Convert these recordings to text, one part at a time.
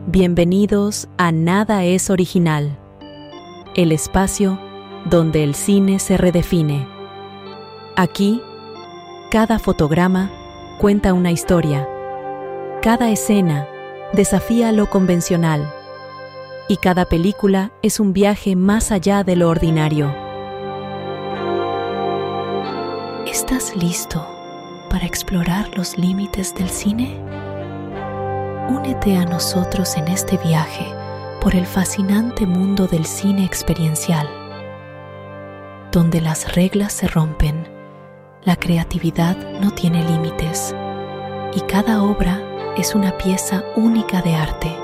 Bienvenidos a Nada es Original, el espacio donde el cine se redefine. Aquí, cada fotograma cuenta una historia, cada escena desafía lo convencional y cada película es un viaje más allá de lo ordinario. ¿Estás listo para explorar los límites del cine? Únete a nosotros en este viaje por el fascinante mundo del cine experiencial, donde las reglas se rompen, la creatividad no tiene límites y cada obra es una pieza única de arte.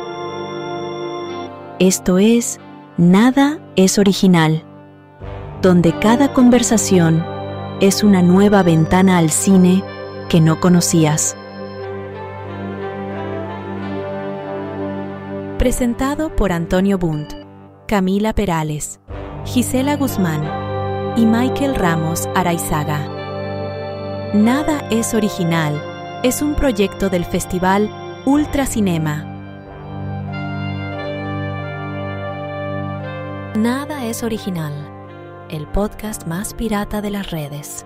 Esto es Nada es Original, donde cada conversación es una nueva ventana al cine que no conocías. Presentado por Antonio Bundt, Camila Perales, Gisela Guzmán y Michael Ramos Araizaga. Nada es Original es un proyecto del Festival Ultracinema. Nada es Original, el podcast más pirata de las redes.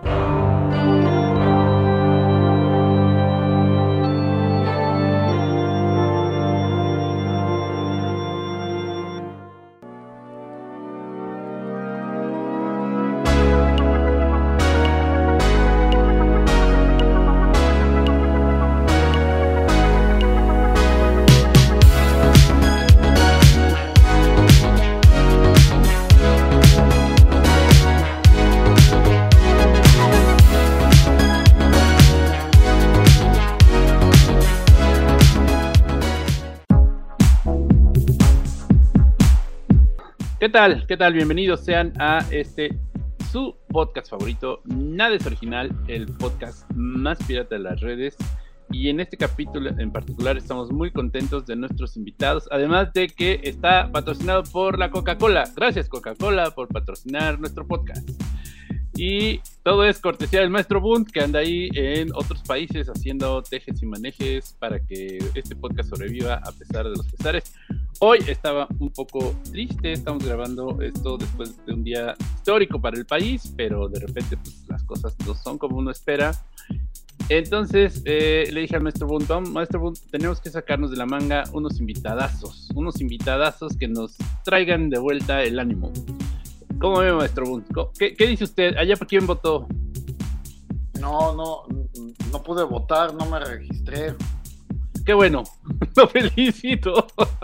¿Qué tal? Bienvenidos sean a su podcast favorito, Nada es Original, el podcast más pirata de las redes. Y en este capítulo en particular estamos muy contentos de nuestros invitados, además de que está patrocinado por la Coca-Cola. Gracias, Coca-Cola, por patrocinar nuestro podcast. Y todo es cortesía del maestro Bundt, que anda ahí en otros países haciendo tejes y manejes para que este podcast sobreviva a pesar de los pesares. Hoy estaba un poco triste, estamos grabando esto después de un día histórico para el país, pero de repente pues, las cosas no son como uno espera. Entonces le dije al maestro Bundt, tenemos que sacarnos de la manga unos invitadazos que nos traigan de vuelta el ánimo. ¿Cómo ve, maestro Bundt? ¿Qué dice usted? ¿Allá por quién votó? No pude votar, no me registré. ¡Qué bueno! ¡Lo felicito!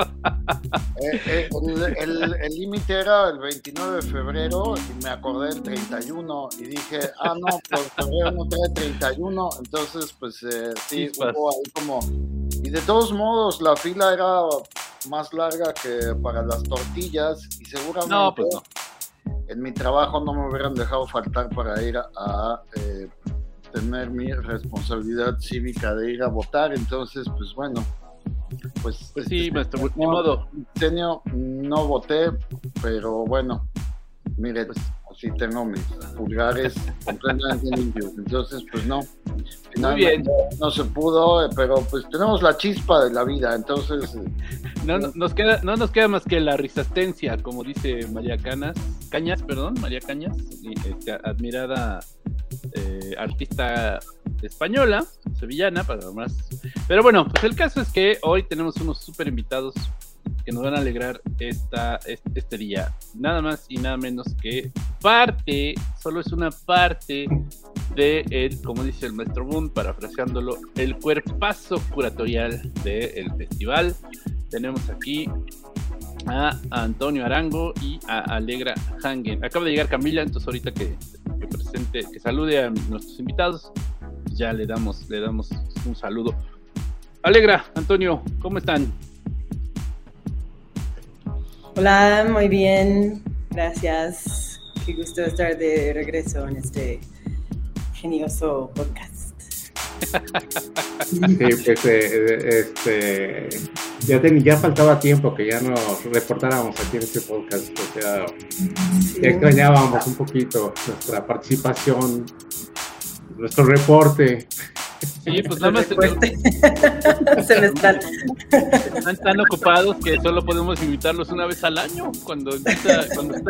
El límite era el 29 de febrero y me acordé del 31 y dije, no, pues febrero no trae 31, entonces pues sí, hubo ahí como... Y de todos modos la fila era más larga que para las tortillas y seguramente no. En mi trabajo no me hubieran dejado faltar para ir a tener mi responsabilidad cívica de ir a votar, entonces pues bueno, pues sí, maestro, ni modo. No voté, pero bueno, mire, pues sí tengo mis pulgares completamente limpios, entonces pues no, finalmente no se pudo, pero pues tenemos la chispa de la vida, entonces no nos queda más que la resistencia, como dice María Cañas, admirada artista española, sevillana, para más. Pero bueno, pues el caso es que hoy tenemos unos súper invitados que nos van a alegrar este día. Nada más y nada menos que solo es una parte de como dice el maestro Bundt, parafraseándolo, el cuerpazo curatorial del festival. Tenemos aquí a Antonio Arango y a Alegra Hangen. Acaba de llegar Camila, entonces ahorita que salude a nuestros invitados, ya le damos un saludo. Alegra, Antonio, ¿cómo están? Hola, muy bien, gracias. Qué gusto estar de regreso en este genioso podcast. Sí, pues ya faltaba tiempo que ya nos reportáramos aquí en este podcast, o sea, ya extrañábamos un poquito nuestra participación, nuestro reporte Sí, pues nada más semestral. Están tan ocupados que solo podemos invitarlos una vez al año cuando está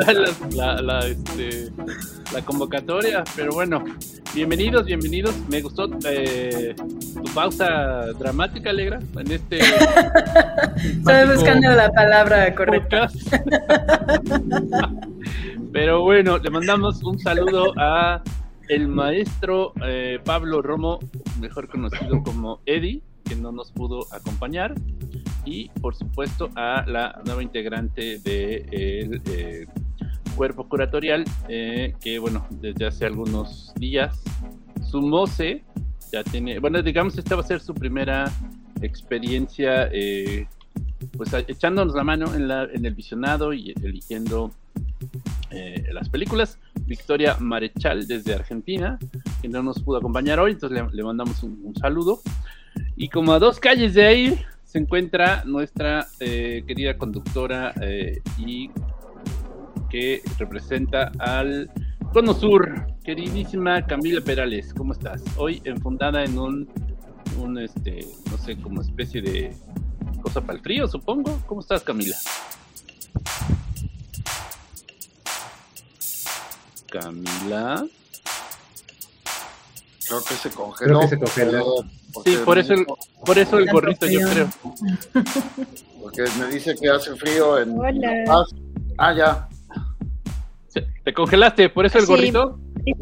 la convocatoria. Pero bueno, bienvenidos. Me gustó tu pausa dramática, Alegra, en este. Estoy buscando la palabra correcta. Pero bueno, le mandamos un saludo a el maestro Pablo Romo, mejor conocido como Eddie, que no nos pudo acompañar, y por supuesto a la nueva integrante del cuerpo curatorial, que bueno, desde hace algunos días sumóse, ya tiene, bueno, digamos esta va a ser su primera experiencia, pues echándonos la mano en el visionado y eligiendo las películas. Victoria Marechal desde Argentina, que no nos pudo acompañar hoy, entonces le mandamos un saludo. Y como a 2 calles de ahí se encuentra nuestra querida conductora y que representa al Cono Sur, queridísima Camila Perales. ¿Cómo estás? Hoy enfundada en un no sé, como especie de cosa para el frío, supongo. ¿Cómo estás, Camila? Camila. Creo que se congeló. Sí, por eso el gorrito, yo creo. Porque me dice que hace frío en Hola. La Paz. Ah, ya. ¿Te congelaste? ¿Por eso el gorrito?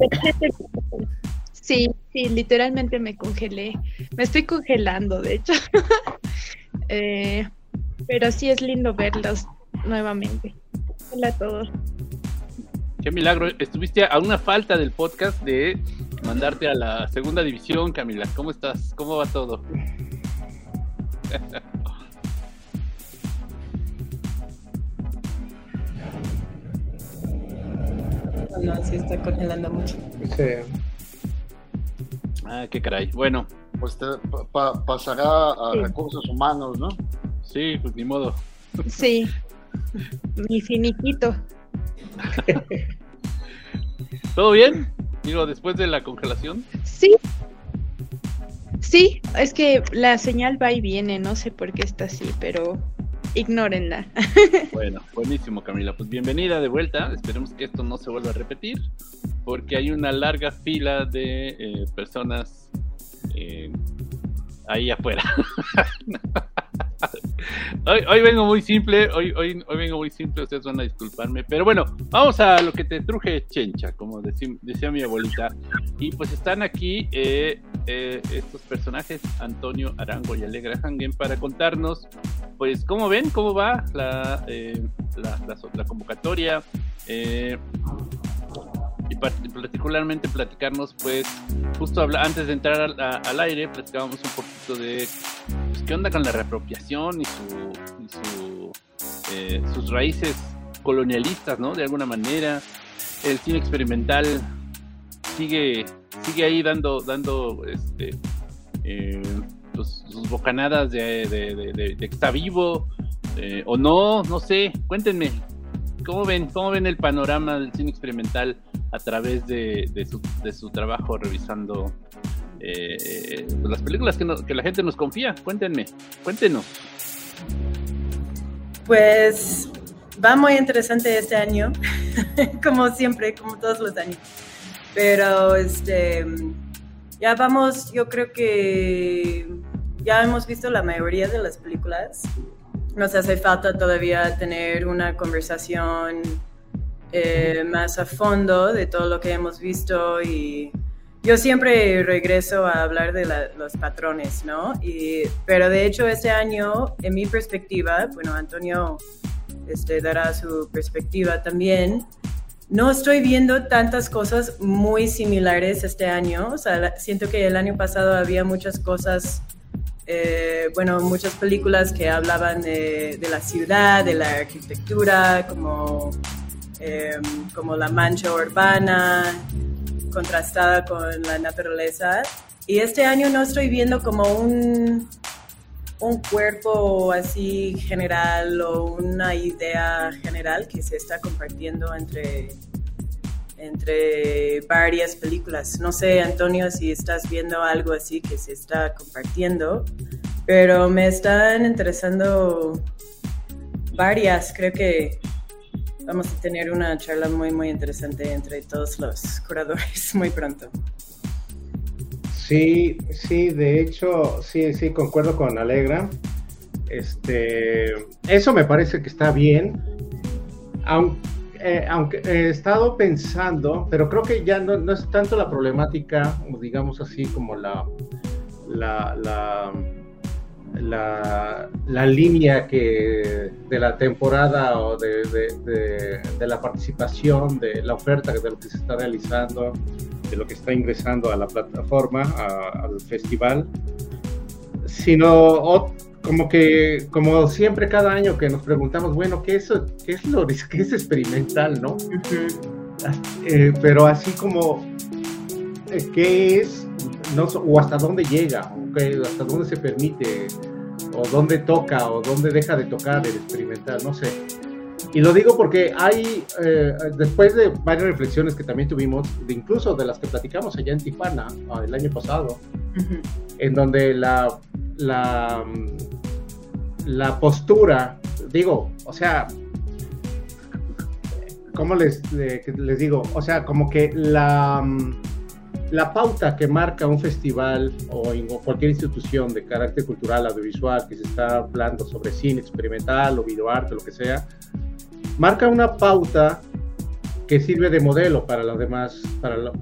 Sí, literalmente me congelé. Me estoy congelando, de hecho. Pero sí es lindo verlos nuevamente. Hola a todos. Qué milagro. Estuviste a una falta del podcast de mandarte a la segunda división, Camila. ¿Cómo estás? ¿Cómo va todo? No, sí está congelando mucho. Sí. Ah, qué caray. Bueno. Pues pasará a recursos humanos, ¿no? Sí, pues ni modo. Sí. Mi finiquito. ¿Todo bien? Digo, después de la congelación. Sí, es que la señal va y viene, no sé por qué está así, pero ignórenla. Bueno, buenísimo, Camila. Pues bienvenida de vuelta. Esperemos que esto no se vuelva a repetir, porque hay una larga fila de personas ahí afuera. Hoy vengo muy simple, hoy vengo muy simple, ustedes van a disculparme, pero bueno, vamos a lo que te truje, chencha, como decía mi abuelita. Y pues están aquí estos personajes, Antonio Arango y Alegra Hangen, para contarnos, pues, cómo ven, cómo va la convocatoria, y particularmente platicarnos, pues, justo antes de entrar al aire, platicábamos un poquito de pues, qué onda con la reapropiación y sus raíces colonialistas, ¿no? De alguna manera, el cine experimental sigue ahí dando pues, sus bocanadas de que está vivo, o no sé, cuéntenme. ¿Cómo ven el panorama del cine experimental a través de su trabajo revisando las películas que la gente nos confía? Cuéntenos. Pues va muy interesante este año, como siempre, como todos los años. Pero ya vamos, yo creo que ya hemos visto la mayoría de las películas. Nos hace falta todavía tener una conversación más a fondo de todo lo que hemos visto, y yo siempre regreso a hablar de los patrones, ¿no? Pero de hecho este año, en mi perspectiva, bueno, Antonio dará su perspectiva también, no estoy viendo tantas cosas muy similares este año. O sea, siento que el año pasado había muchas cosas, muchas películas que hablaban de la ciudad, de la arquitectura, como la mancha urbana, contrastada con la naturaleza. Y este año no estoy viendo como un cuerpo así general o una idea general que se está compartiendo entre entre varias películas. No sé, Antonio, si estás viendo algo así que se está compartiendo, pero me están interesando varias. Creo que vamos a tener una charla muy, muy interesante entre todos los curadores muy pronto. Sí, de hecho, sí, concuerdo con Alegra. Eso me parece que está bien, aunque he estado pensando, pero creo que ya no es tanto la problemática, digamos así, como la línea de la temporada o de la participación, de la oferta, de lo que se está realizando, de lo que está ingresando a la plataforma, al festival, sino como siempre cada año que nos preguntamos, bueno, ¿qué es experimental, no? Uh-huh. Pero así como, ¿qué es? No, o hasta dónde llega, hasta dónde se permite, o dónde toca, o dónde deja de tocar el experimental, no sé. Y lo digo porque hay, después de varias reflexiones que también tuvimos, incluso de las que platicamos allá en Tijuana el año pasado, uh-huh, en donde la postura, digo, o sea, ¿cómo les digo? O sea, como que la pauta que marca un festival o cualquier institución de carácter cultural, audiovisual, que se está hablando sobre cine experimental o videoarte, lo que sea, marca una pauta que sirve de modelo para las demás, para la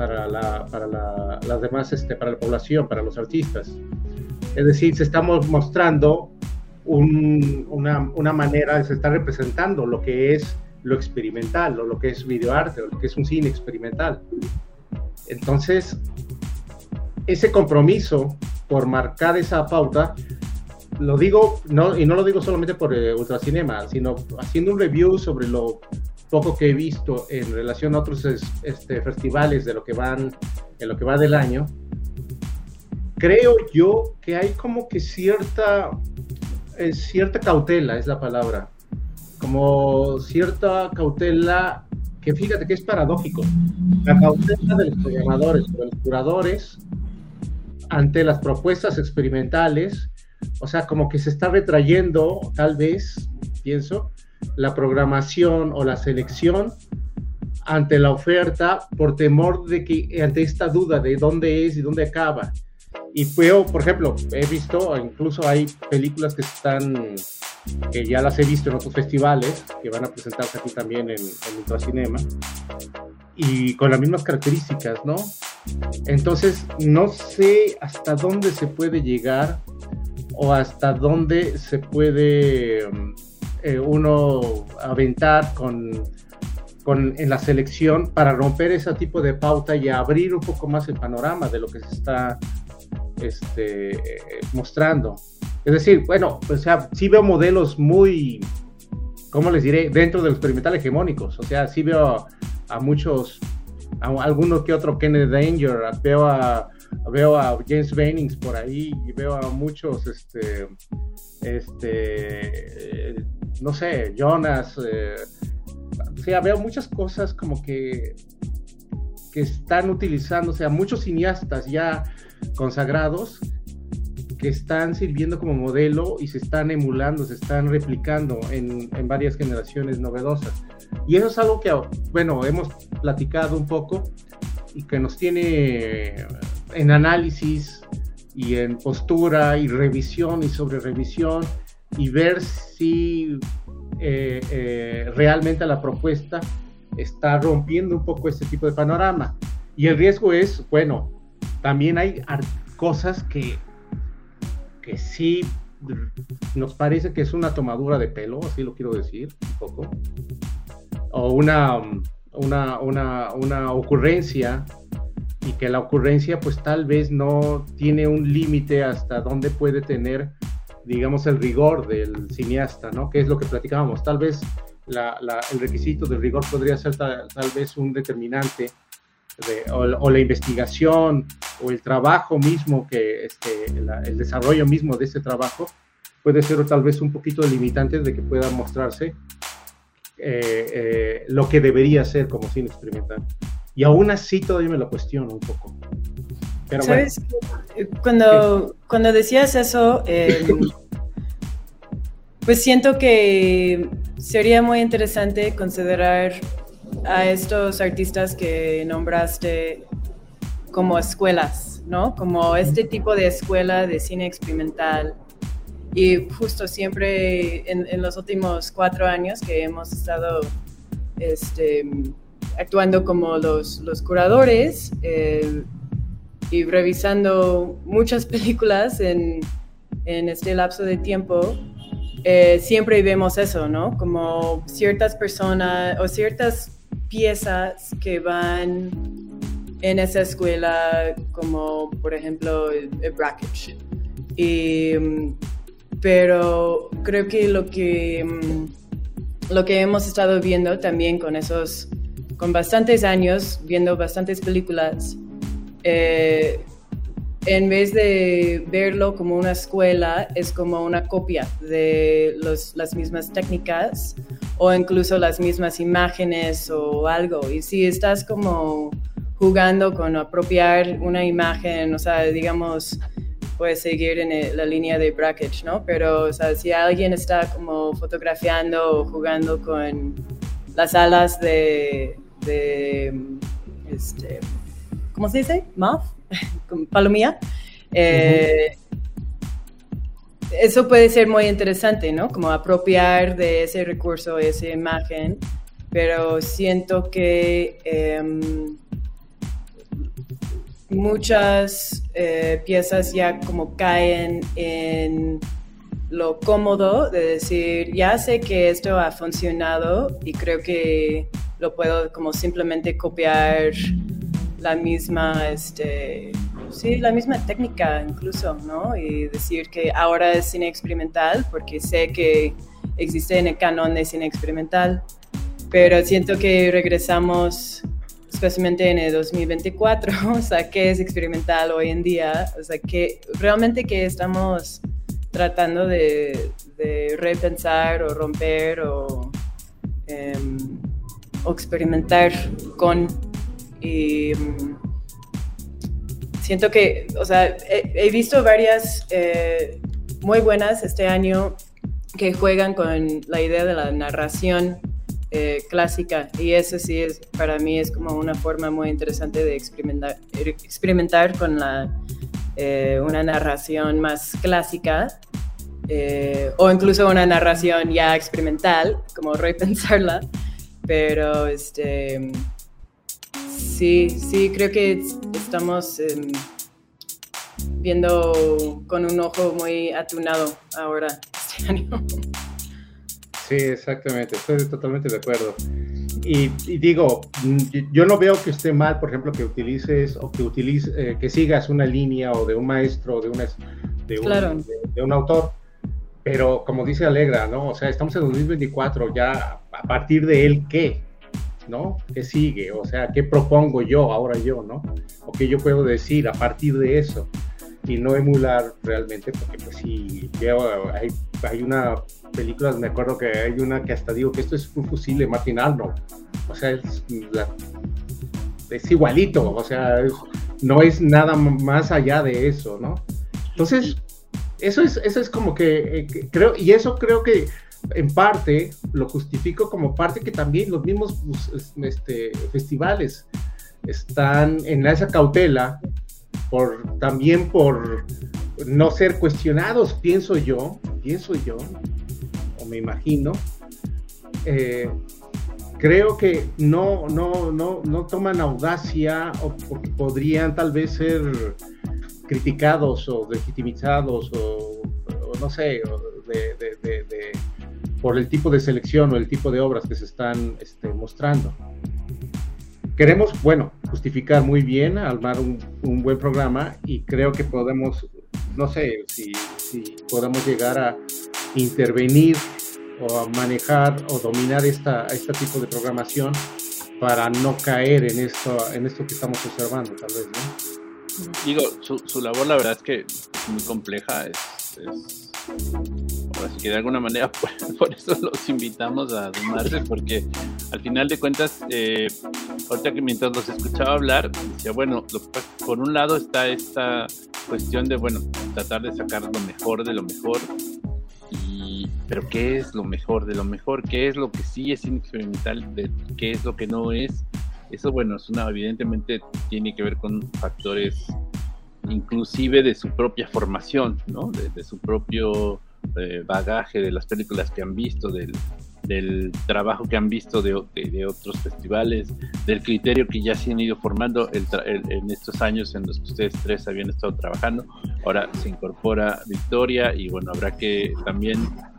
población, para los artistas. Es decir, se está mostrando una manera, se está representando lo que es lo experimental, o lo que es videoarte, o lo que es un cine experimental. Entonces, ese compromiso por marcar esa pauta, lo digo, y no lo digo solamente por Ultracinema, sino haciendo un review sobre lo poco que he visto en relación a otros festivales en lo que va del año. Creo yo que hay como que cierta cautela, es la palabra, como cierta cautela que fíjate que es paradójico, la cautela de los programadores, de los curadores ante las propuestas experimentales, o sea, como que se está retrayendo, tal vez, pienso, la programación o la selección ante la oferta por temor de que, ante esta duda de dónde es y dónde acaba. Y veo, por ejemplo, he visto, incluso hay películas que ya las he visto en otros festivales, que van a presentarse aquí también en Ultracinema, y con las mismas características, ¿no? Entonces, no sé hasta dónde se puede llegar, o hasta dónde se puede uno aventar en la selección para romper ese tipo de pauta y abrir un poco más el panorama de lo que se está mostrando. Es decir, bueno, o sea, sí veo modelos muy, ¿cómo les diré?, dentro del experimental hegemónicos. O sea, sí veo a muchos, a alguno que otro Kenneth Danger, veo a James Bennings por ahí, y veo a muchos, no sé, Jonas, o sea, veo muchas cosas como que están utilizando, o sea, muchos cineastas ya consagrados que están sirviendo como modelo y se están emulando, se están replicando en varias generaciones novedosas. Y eso es algo que, bueno, hemos platicado un poco y que nos tiene en análisis y en postura y revisión y sobre revisión, y ver si realmente la propuesta está rompiendo un poco este tipo de panorama. Y el riesgo es, bueno, también hay cosas que sí nos parece que es una tomadura de pelo, así lo quiero decir un poco, o una ocurrencia, y que la ocurrencia pues tal vez no tiene un límite hasta dónde puede tener, digamos, el rigor del cineasta, ¿no? Que es lo que platicábamos. Tal vez el requisito del rigor podría ser tal vez un determinante o la investigación o el trabajo mismo, el desarrollo mismo de ese trabajo puede ser tal vez un poquito limitante de que pueda mostrarse lo que debería ser como cine experimental. y aún así todavía me lo cuestiono un poco. Pero ¿sabes? Bueno. Cuando decías eso, pues siento que sería muy interesante considerar a estos artistas que nombraste como escuelas, ¿no? Como este tipo de escuela de cine experimental. Y justo siempre en los últimos 4 años que hemos estado actuando como los curadores y revisando muchas películas en este lapso de tiempo, siempre vemos eso, ¿no? Como ciertas personas o ciertas piezas que van en esa escuela, como por ejemplo el Brakhage. Pero creo que lo que hemos estado viendo también con bastantes años, viendo bastantes películas, en vez de verlo como una escuela, es como una copia de las mismas técnicas o incluso las mismas imágenes o algo. Y si estás como jugando con apropiar una imagen, o sea, digamos, puedes seguir en la línea de Brakhage, ¿no? Pero, o sea, si alguien está como fotografiando o jugando con las alas de ¿cómo se dice? Moth, con palomilla. Eso puede ser muy interesante, ¿no? Como apropiar de ese recurso, esa imagen, pero siento que muchas piezas ya como caen en lo cómodo de decir, ya sé que esto ha funcionado y creo que lo puedo como simplemente copiar la misma, la misma técnica incluso, ¿no? Y decir que ahora es cine experimental porque sé que existe en el canon de cine experimental, pero siento que regresamos especialmente en el 2024, o sea, ¿qué es experimental hoy en día? O sea, que realmente que estamos tratando de repensar o romper o experimentar con. Y siento que, o sea, he visto varias muy buenas este año que juegan con la idea de la narración clásica, y eso sí para mí es como una forma muy interesante de experimentar con una narración más clásica, o incluso una narración ya experimental, como repensarla, pero sí creo que estamos viendo con un ojo muy atunado ahora este año. Sí, exactamente, estoy totalmente de acuerdo. Y digo, yo no veo que esté mal, por ejemplo, que utilices o que sigas una línea o de un maestro o de un autor, pero como dice Alegra, ¿no? O sea, estamos en 2024, ya a partir de él, ¿qué? ¿No? ¿Qué sigue? O sea, ¿qué propongo yo, ¿no? O qué yo puedo decir a partir de eso y no emular realmente, porque pues sí, hay una película, me acuerdo que hay una que hasta digo que esto es un fusible Martin Arnold, o sea, es igualito, o sea, no es nada más allá de eso, ¿no? Entonces, eso es como que creo, y eso creo que en parte lo justifico como parte que también los mismos festivales están en esa cautela también por no ser cuestionados, pienso yo, o me imagino. Creo que no toman audacia o porque podrían tal vez ser criticados o legitimizados o no sé, por el tipo de selección o el tipo de obras que se están mostrando. Queremos, justificar muy bien, armar un buen programa, y creo que podemos, no sé si podamos llegar a intervenir o a manejar o dominar este tipo de programación para no caer en esto que estamos observando, tal vez, ¿no? Digo, su labor, la verdad es que es muy compleja, así que de alguna manera por eso los invitamos a sumarse, porque al final de cuentas ahorita que mientras los escuchaba hablar, decía, bueno, por un lado está esta cuestión de, bueno, tratar de sacar lo mejor de lo mejor, pero ¿qué es lo mejor de lo mejor? ¿Qué es lo que sí es cine experimental? ¿Qué es lo que no es? Eso, bueno, evidentemente tiene que ver con factores inclusive de su propia formación, ¿no? De su propio bagaje, de las películas que han visto, del trabajo que han visto de otros festivales, del criterio que ya se han ido formando en estos años en los que ustedes tres habían estado trabajando. Ahora se incorpora Victoria y bueno, habrá que también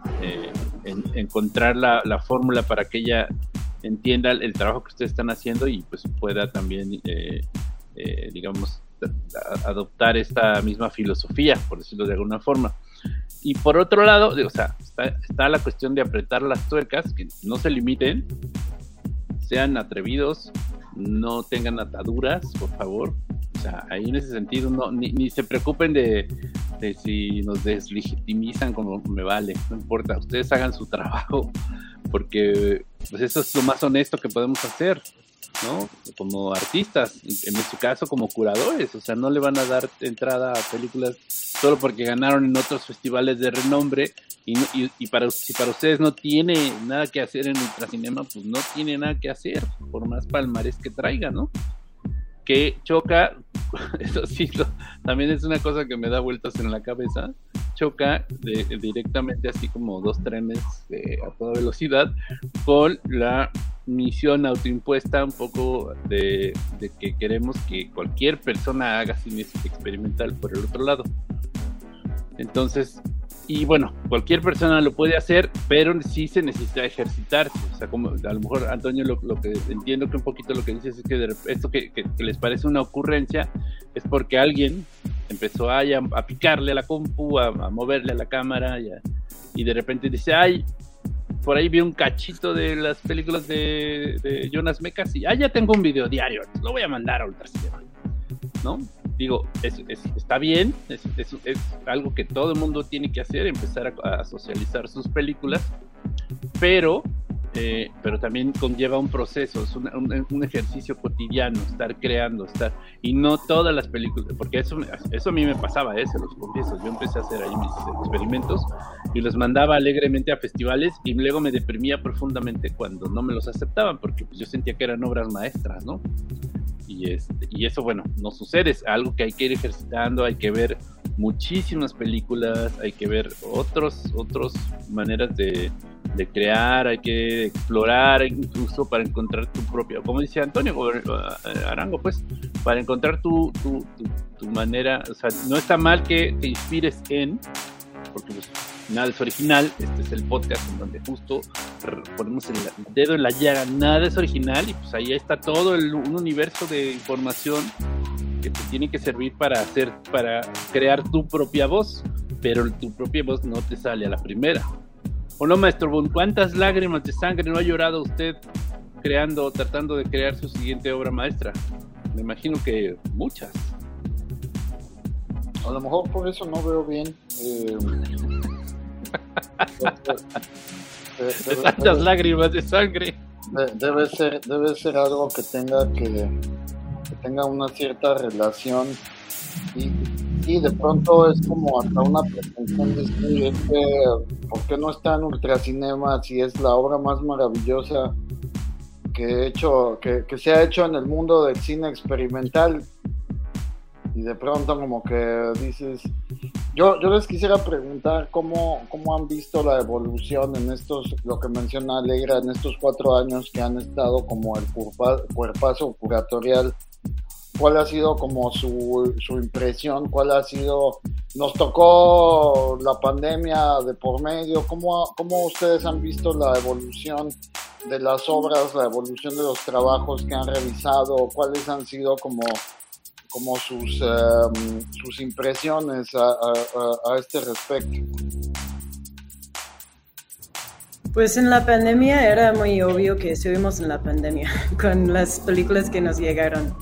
encontrar la fórmula para que ella entienda el trabajo que ustedes están haciendo y pues pueda también digamos adoptar esta misma filosofía, por decirlo de alguna forma. Y por otro lado, o sea, está la cuestión de apretar las tuercas, que no se limiten, sean atrevidos, no tengan ataduras, por favor. O sea, ahí en ese sentido ni se preocupen de si nos deslegitimizan, como me vale, no importa, ustedes hagan su trabajo, porque pues eso es lo más honesto que podemos hacer, ¿no? Como artistas, en su caso como curadores, o sea, no le van a dar entrada a películas solo porque ganaron en otros festivales de renombre y si para ustedes no tiene nada que hacer en Ultracinema, pues no tiene nada que hacer, por más palmarés que traiga, ¿no? Que choca, eso sí, también es una cosa que me da vueltas en la cabeza, choca directamente así como dos trenes a toda velocidad con la misión autoimpuesta un poco de que queremos que cualquier persona haga cine experimental por el otro lado. Entonces, y bueno, cualquier persona lo puede hacer, pero sí se necesita ejercitarse. O sea, como a lo mejor, Antonio, lo que entiendo que un poquito lo que dices es que esto que les parece una ocurrencia es porque alguien empezó a picarle a la compu, a moverle a la cámara y de repente dice, ay, por ahí vi un cachito de las películas de Jonas Mekas y ya tengo un video diario, lo voy a mandar a Ultracinema, ¿no? Digo, está bien, es algo que todo el mundo tiene que hacer, empezar a socializar sus películas, pero también conlleva un proceso, es un ejercicio cotidiano, estar creando, y no todas las películas, porque eso a mí me pasaba, se los confieso, yo empecé a hacer ahí mis experimentos y los mandaba alegremente a festivales y luego me deprimía profundamente cuando no me los aceptaban, porque pues, yo sentía que eran obras maestras, ¿no? Y eso, bueno, no sucede, es algo que hay que ir ejercitando, hay que ver muchísimas películas, hay que ver otras maneras de crear, hay que explorar incluso para encontrar tu propia, como dice Antonio Arango, pues, para encontrar tu manera, o sea, no está mal que te inspires porque pues, nada es original, este es el podcast en donde justo ponemos el dedo en la llaga, nada es original y pues ahí está todo un universo de información que te tiene que servir para crear tu propia voz, pero tu propia voz no te sale a la primera. ¿O no, maestro Boone? ¿Cuántas lágrimas de sangre no ha llorado usted tratando de crear su siguiente obra maestra? Me imagino que muchas. A lo mejor por eso no veo bien. Tantas lágrimas de sangre. Debe ser algo que tenga una cierta relación y de pronto es como hasta una pretensión de decir, ¿por qué no está en Ultracinema si es la obra más maravillosa que se ha hecho en el mundo del cine experimental? Y de pronto como que dices, yo les quisiera preguntar cómo han visto la evolución en lo que menciona Alegra, en estos 4 años que han estado como el cuerpazo curatorial. ¿Cuál ha sido como su impresión? ¿Cuál ha sido? Nos tocó la pandemia de por medio. ¿Cómo ustedes han visto la evolución de las obras, la evolución de los trabajos que han revisado? ¿Cuáles han sido como sus impresiones a este respecto? Pues en la pandemia era muy obvio que estuvimos en la pandemia con las películas que nos llegaron.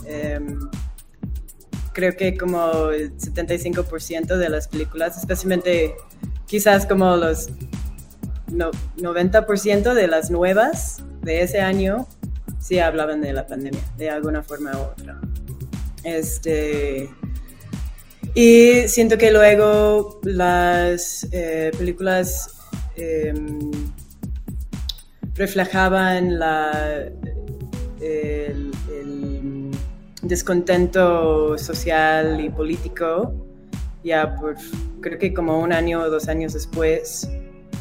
Creo que como el 75% de las películas, especialmente quizás como los 90% de las nuevas de ese año, sí hablaban de la pandemia, de alguna forma u otra. Y siento que luego las películas reflejaban el descontento social y político, ya creo que como 1 año o 2 años después.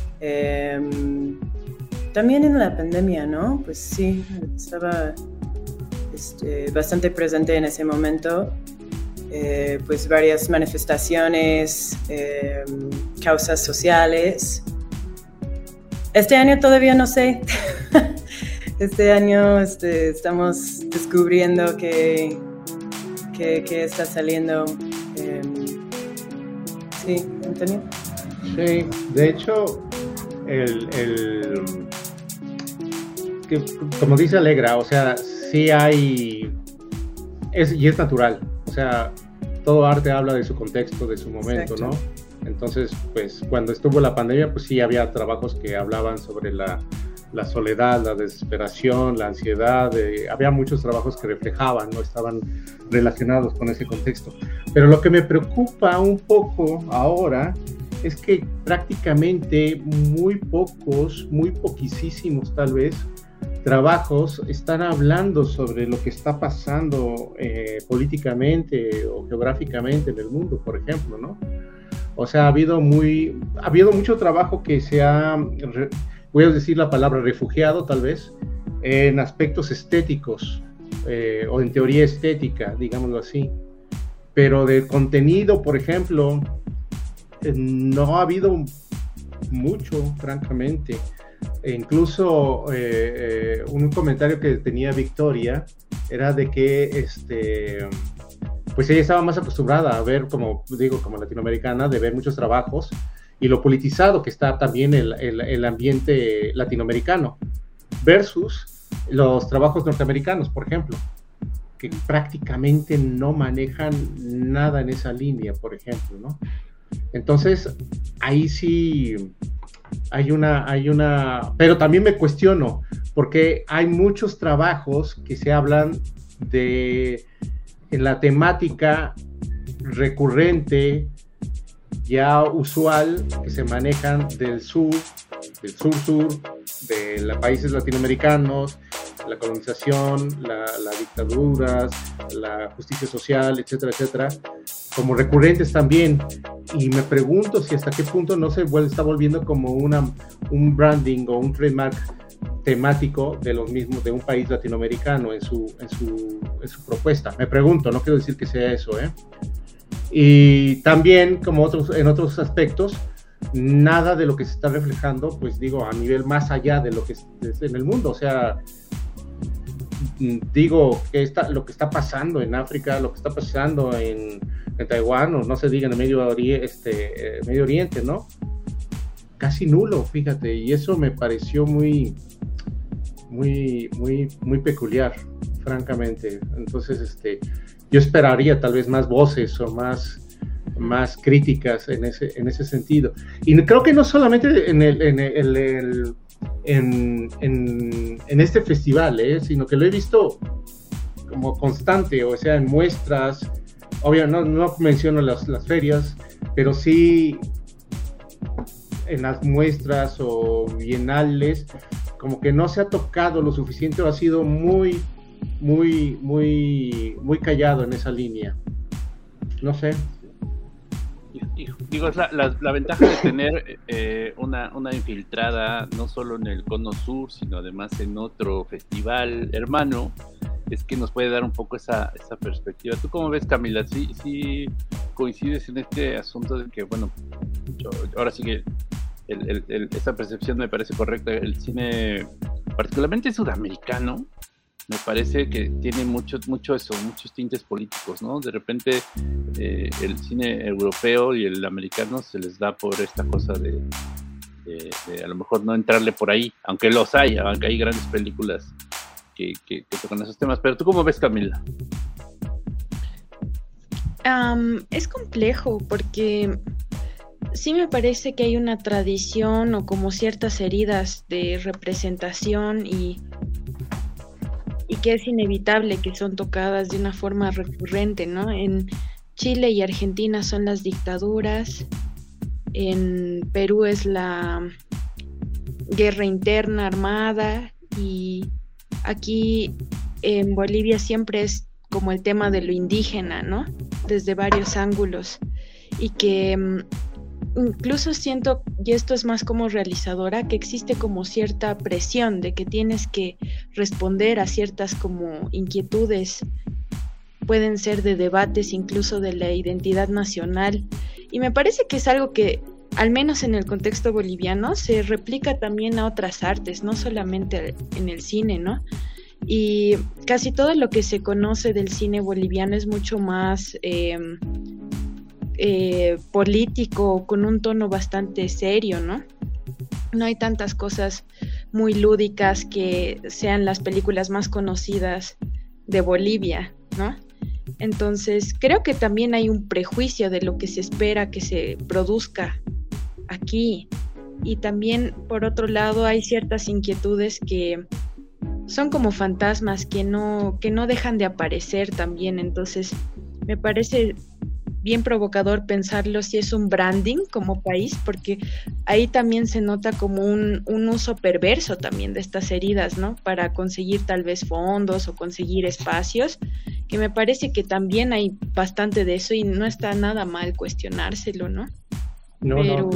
También en la pandemia, ¿no? Pues sí, estaba bastante presente en ese momento. Pues varias manifestaciones, causas sociales. Este año todavía no sé. Este año estamos descubriendo que está saliendo. Sí, Antonio. Sí, de hecho, como dice Alegra, o sea, sí hay, y es natural, o sea, todo arte habla de su contexto, de su momento, exacto, ¿no? Entonces, pues, cuando estuvo la pandemia, pues sí había trabajos que hablaban sobre la soledad, la desesperación, la ansiedad, había muchos trabajos que reflejaban, ¿no? Estaban relacionados con ese contexto. Pero lo que me preocupa un poco ahora es que prácticamente muy poquísimos tal vez, trabajos están hablando sobre lo que está pasando políticamente o geográficamente en el mundo, por ejemplo, ¿no? O sea, ha habido mucho trabajo que se ha, voy a decir la palabra refugiado tal vez, en aspectos estéticos o en teoría estética, digámoslo así. Pero de contenido, por ejemplo, no ha habido mucho, francamente. E incluso un comentario que tenía Victoria era de que pues ella estaba más acostumbrada a ver, como latinoamericana, de ver muchos trabajos y lo politizado que está también el ambiente latinoamericano versus los trabajos norteamericanos, por ejemplo, que prácticamente no manejan nada en esa línea, por ejemplo, ¿no? Entonces, ahí sí hay una, pero también me cuestiono, porque hay muchos trabajos que se hablan en la temática recurrente, ya usual, que se manejan del sur, de los países latinoamericanos, la colonización, las dictaduras, la justicia social, etcétera, etcétera, como recurrentes también. Y me pregunto si hasta qué punto no se está volviendo como un branding o un trademark temático de los mismos de un país latinoamericano en su propuesta. Me pregunto, no quiero decir que sea eso, ¿eh? Y también, como en otros aspectos, nada de lo que se está reflejando, pues digo, a nivel más allá de lo que es en el mundo. O sea, digo, lo que está pasando en África, lo que está pasando en Taiwán, o no se diga en el Medio Oriente, ¿no? Casi nulo, fíjate, y eso me pareció muy peculiar, francamente. Entonces, yo esperaría tal vez más voces o más críticas en ese sentido. Y creo que no solamente en este festival, sino que lo he visto como constante, o sea, en muestras. Obviamente no menciono las ferias, pero sí en las muestras o bienales, como que no se ha tocado lo suficiente, o ha sido muy callado en esa línea. No sé. Digo, es la ventaja de tener una infiltrada no solo en el Cono Sur, sino además en otro festival hermano, es que nos puede dar un poco esa perspectiva. ¿Tú cómo ves, Camila? ¿Sí coincides en este asunto de que, bueno, ahora sí que esa percepción me parece correcta? El cine, particularmente sudamericano, me parece que tiene muchos tintes políticos, ¿no? De repente el cine europeo y el americano se les da por esta cosa de a lo mejor no entrarle por ahí, aunque hay grandes películas que tocan esos temas. Pero ¿tú cómo ves, Camila? Es complejo porque sí me parece que hay una tradición o como ciertas heridas de representación y que es inevitable que son tocadas de una forma recurrente, ¿no? En Chile y Argentina son las dictaduras, en Perú es la guerra interna armada, y aquí en Bolivia siempre es como el tema de lo indígena, ¿no? Desde varios ángulos, y que incluso siento, y esto es más como realizadora, que existe como cierta presión de que tienes que responder a ciertas como inquietudes, pueden ser de debates incluso de la identidad nacional, y me parece que es algo que, al menos en el contexto boliviano, se replica también a otras artes, no solamente en el cine, ¿no? Y casi todo lo que se conoce del cine boliviano es mucho más político, con un tono bastante serio, ¿no? No hay tantas cosas muy lúdicas que sean las películas más conocidas de Bolivia, ¿no? Entonces, creo que también hay un prejuicio de lo que se espera que se produzca aquí. Y también, por otro lado, hay ciertas inquietudes que son como fantasmas que no dejan de aparecer también. Entonces, me parece bien provocador pensarlo si es un branding como país, porque ahí también se nota como un uso perverso también de estas heridas, ¿no? Para conseguir tal vez fondos o conseguir espacios, que me parece que también hay bastante de eso y no está nada mal cuestionárselo, ¿no? No, pero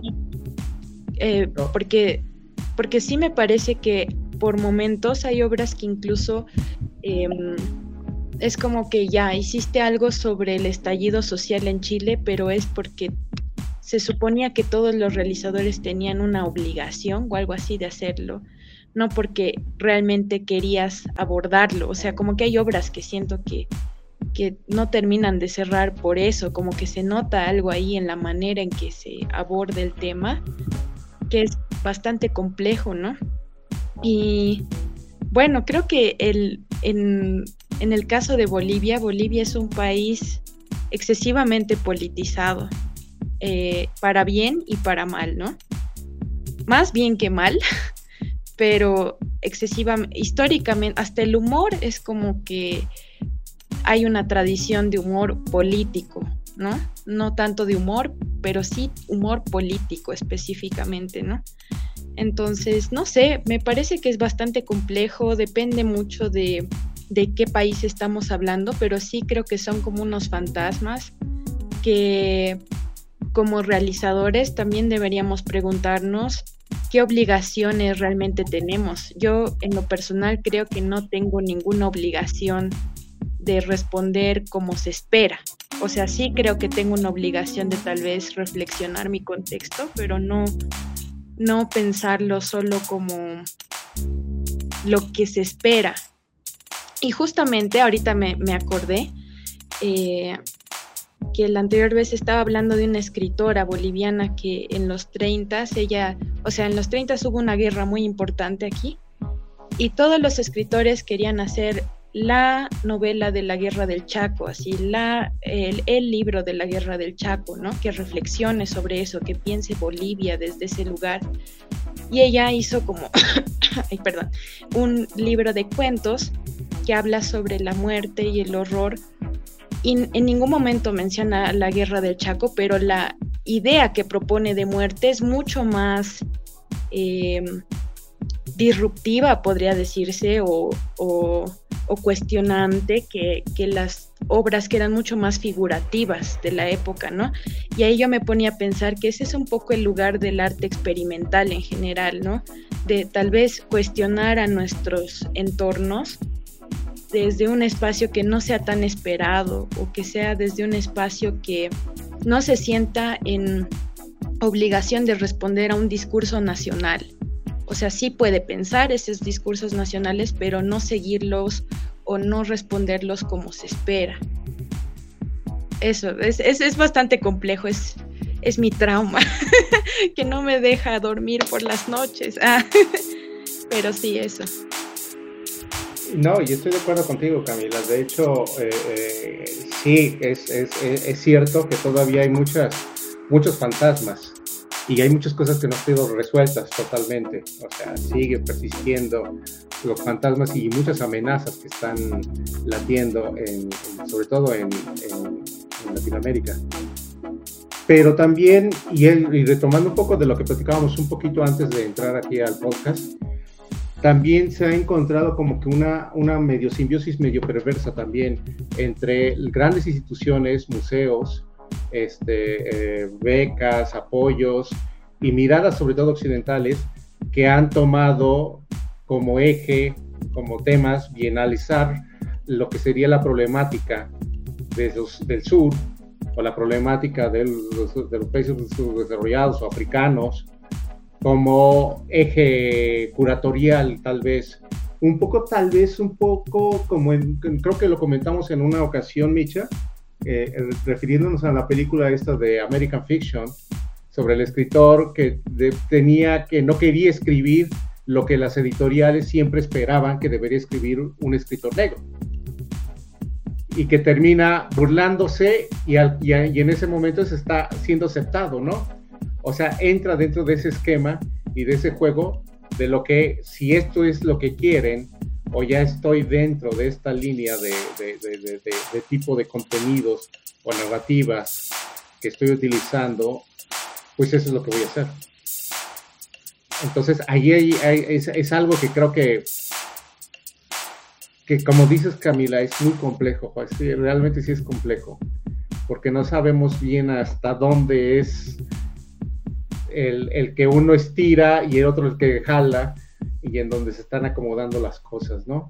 no. Porque sí me parece que por momentos hay obras que incluso es como que ya hiciste algo sobre el estallido social en Chile, pero es porque se suponía que todos los realizadores tenían una obligación o algo así de hacerlo, no porque realmente querías abordarlo. O sea, como que hay obras que siento que no terminan de cerrar por eso, como que se nota algo ahí en la manera en que se aborda el tema, que es bastante complejo, ¿no? Y bueno, creo que en el caso de Bolivia es un país excesivamente politizado, para bien y para mal, ¿no? Más bien que mal, pero excesivamente, históricamente, hasta el humor es como que hay una tradición de humor político, ¿no? No tanto de humor, pero sí humor político específicamente, ¿no? Entonces, no sé, me parece que es bastante complejo, depende mucho de qué país estamos hablando, pero sí creo que son como unos fantasmas que como realizadores también deberíamos preguntarnos qué obligaciones realmente tenemos. Yo en lo personal creo que no tengo ninguna obligación de responder como se espera. O sea, sí creo que tengo una obligación de tal vez reflexionar mi contexto, pero no pensarlo solo como lo que se espera. Y justamente ahorita me acordé que la anterior vez estaba hablando de una escritora boliviana que en los 30, en los 30 hubo una guerra muy importante aquí y todos los escritores querían hacer la novela de la Guerra del Chaco, así el libro de la Guerra del Chaco, ¿no? Que reflexione sobre eso, que piense Bolivia desde ese lugar. Y ella hizo como un libro de cuentos que habla sobre la muerte y el horror. Y en ningún momento menciona la Guerra del Chaco, pero la idea que propone de muerte es mucho más disruptiva, podría decirse, o cuestionante que las obras que eran mucho más figurativas de la época, ¿no? Y ahí yo me ponía a pensar que ese es un poco el lugar del arte experimental en general, ¿no? De tal vez cuestionar a nuestros entornos desde un espacio que no sea tan esperado o que sea desde un espacio que no se sienta en obligación de responder a un discurso nacional. O sea, sí puede pensar esos discursos nacionales, pero no seguirlos o no responderlos como se espera. Eso, es bastante complejo, es mi trauma, que no me deja dormir por las noches. Pero sí, eso. No, y estoy de acuerdo contigo, Camila. De hecho, sí, es cierto que todavía hay muchos fantasmas y hay muchas cosas que no han sido resueltas totalmente, o sea, sigue persistiendo los fantasmas y muchas amenazas que están latiendo, sobre todo en Latinoamérica. Pero también, y retomando un poco de lo que platicábamos un poquito antes de entrar aquí al podcast, también se ha encontrado como que una medio simbiosis medio perversa también entre grandes instituciones, museos, becas, apoyos y miradas sobre todo occidentales que han tomado como eje, como temas, bienalizar lo que sería la problemática del sur o la problemática de los países subdesarrollados o africanos como eje curatorial, tal vez un poco como creo que lo comentamos en una ocasión, Micha, refiriéndonos a la película esta de American Fiction, sobre el escritor que no quería escribir lo que las editoriales siempre esperaban que debería escribir un escritor negro, y que termina burlándose y en ese momento se está siendo aceptado, ¿no? O sea, entra dentro de ese esquema y de ese juego de lo que, si esto es lo que quieren, o ya estoy dentro de esta línea de tipo de contenidos o narrativas que estoy utilizando, pues eso es lo que voy a hacer. Entonces, ahí es algo que creo que como dices, Camila, es muy complejo, pues, sí, realmente sí es complejo, porque no sabemos bien hasta dónde es el que uno estira y el otro el que jala, y en donde se están acomodando las cosas, ¿no?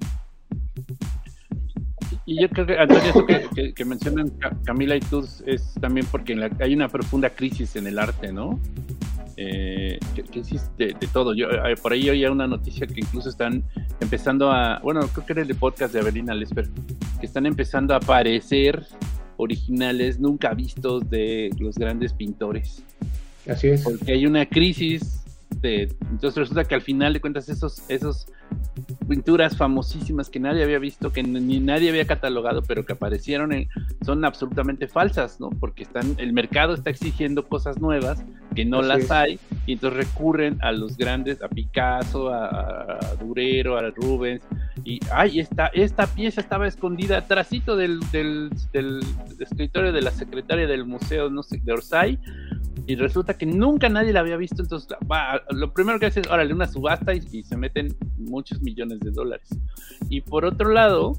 Y yo creo que, Antonio, eso que mencionan Camila y tú es también porque hay una profunda crisis en el arte, ¿no? Crisis de todo. Yo por ahí oía una noticia que incluso están empezando creo que era el podcast de Avelina Lesper, que están empezando a aparecer originales nunca vistos de los grandes pintores. Así es. Porque hay una crisis entonces resulta que al final de cuentas esos pinturas famosísimas que nadie había visto, que ni nadie había catalogado, pero que aparecieron son absolutamente falsas, ¿no? Porque el mercado está exigiendo cosas nuevas que no las hay, y entonces recurren a los grandes, a Picasso, a Durero, a Rubens, y esta pieza estaba escondida atrásito del escritorio de la secretaria del museo, no sé, de Orsay, y resulta que nunca nadie la había visto. Entonces lo primero que hace es, órale, una subasta, y se meten muchos millones de dólares. Y por otro lado,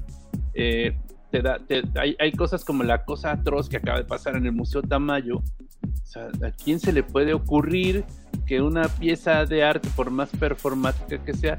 hay cosas como la cosa atroz que acaba de pasar en el Museo Tamayo. O sea, ¿a quién se le puede ocurrir que una pieza de arte, por más performática que sea,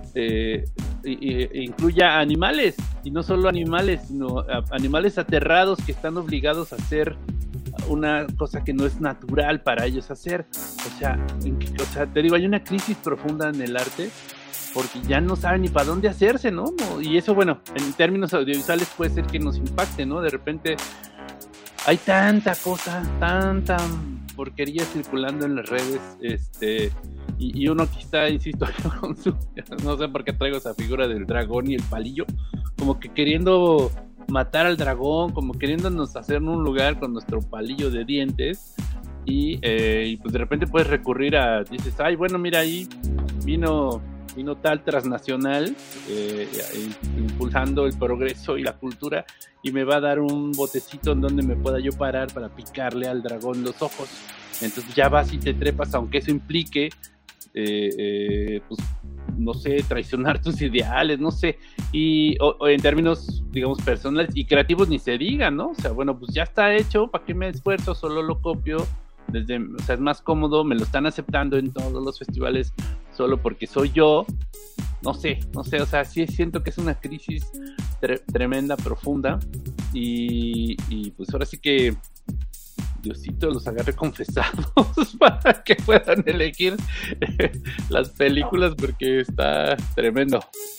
incluya animales? Y no solo animales, sino animales aterrados que están obligados a hacer una cosa que no es natural para ellos hacer. O sea, te digo, hay una crisis profunda en el arte porque ya no saben ni para dónde hacerse, ¿no? Y eso, bueno, en términos audiovisuales puede ser que nos impacte, ¿no? De repente hay tanta cosa, tanta porquería circulando en las redes, y uno aquí está, insisto, con no sé por qué traigo esa figura del dragón y el palillo, como que queriendo matar al dragón, como queriéndonos hacer un lugar con nuestro palillo de dientes, y pues de repente puedes recurrir dices, ay, bueno, mira, ahí vino tal transnacional impulsando el progreso y la cultura, y me va a dar un botecito en donde me pueda yo parar para picarle al dragón los ojos. Entonces ya vas y te trepas, aunque eso implique pues no sé, traicionar tus ideales, no sé, o en términos, digamos, personales y creativos ni se diga, ¿no? O sea, bueno, pues ya está hecho, ¿para qué me esfuerzo? Solo lo copio, o sea, es más cómodo, me lo están aceptando en todos los festivales solo porque soy yo, no sé, o sea, sí siento que es una crisis tremenda, profunda, y pues ahora sí que Diosito los agarre confesados para que puedan elegir las películas, porque está tremendo.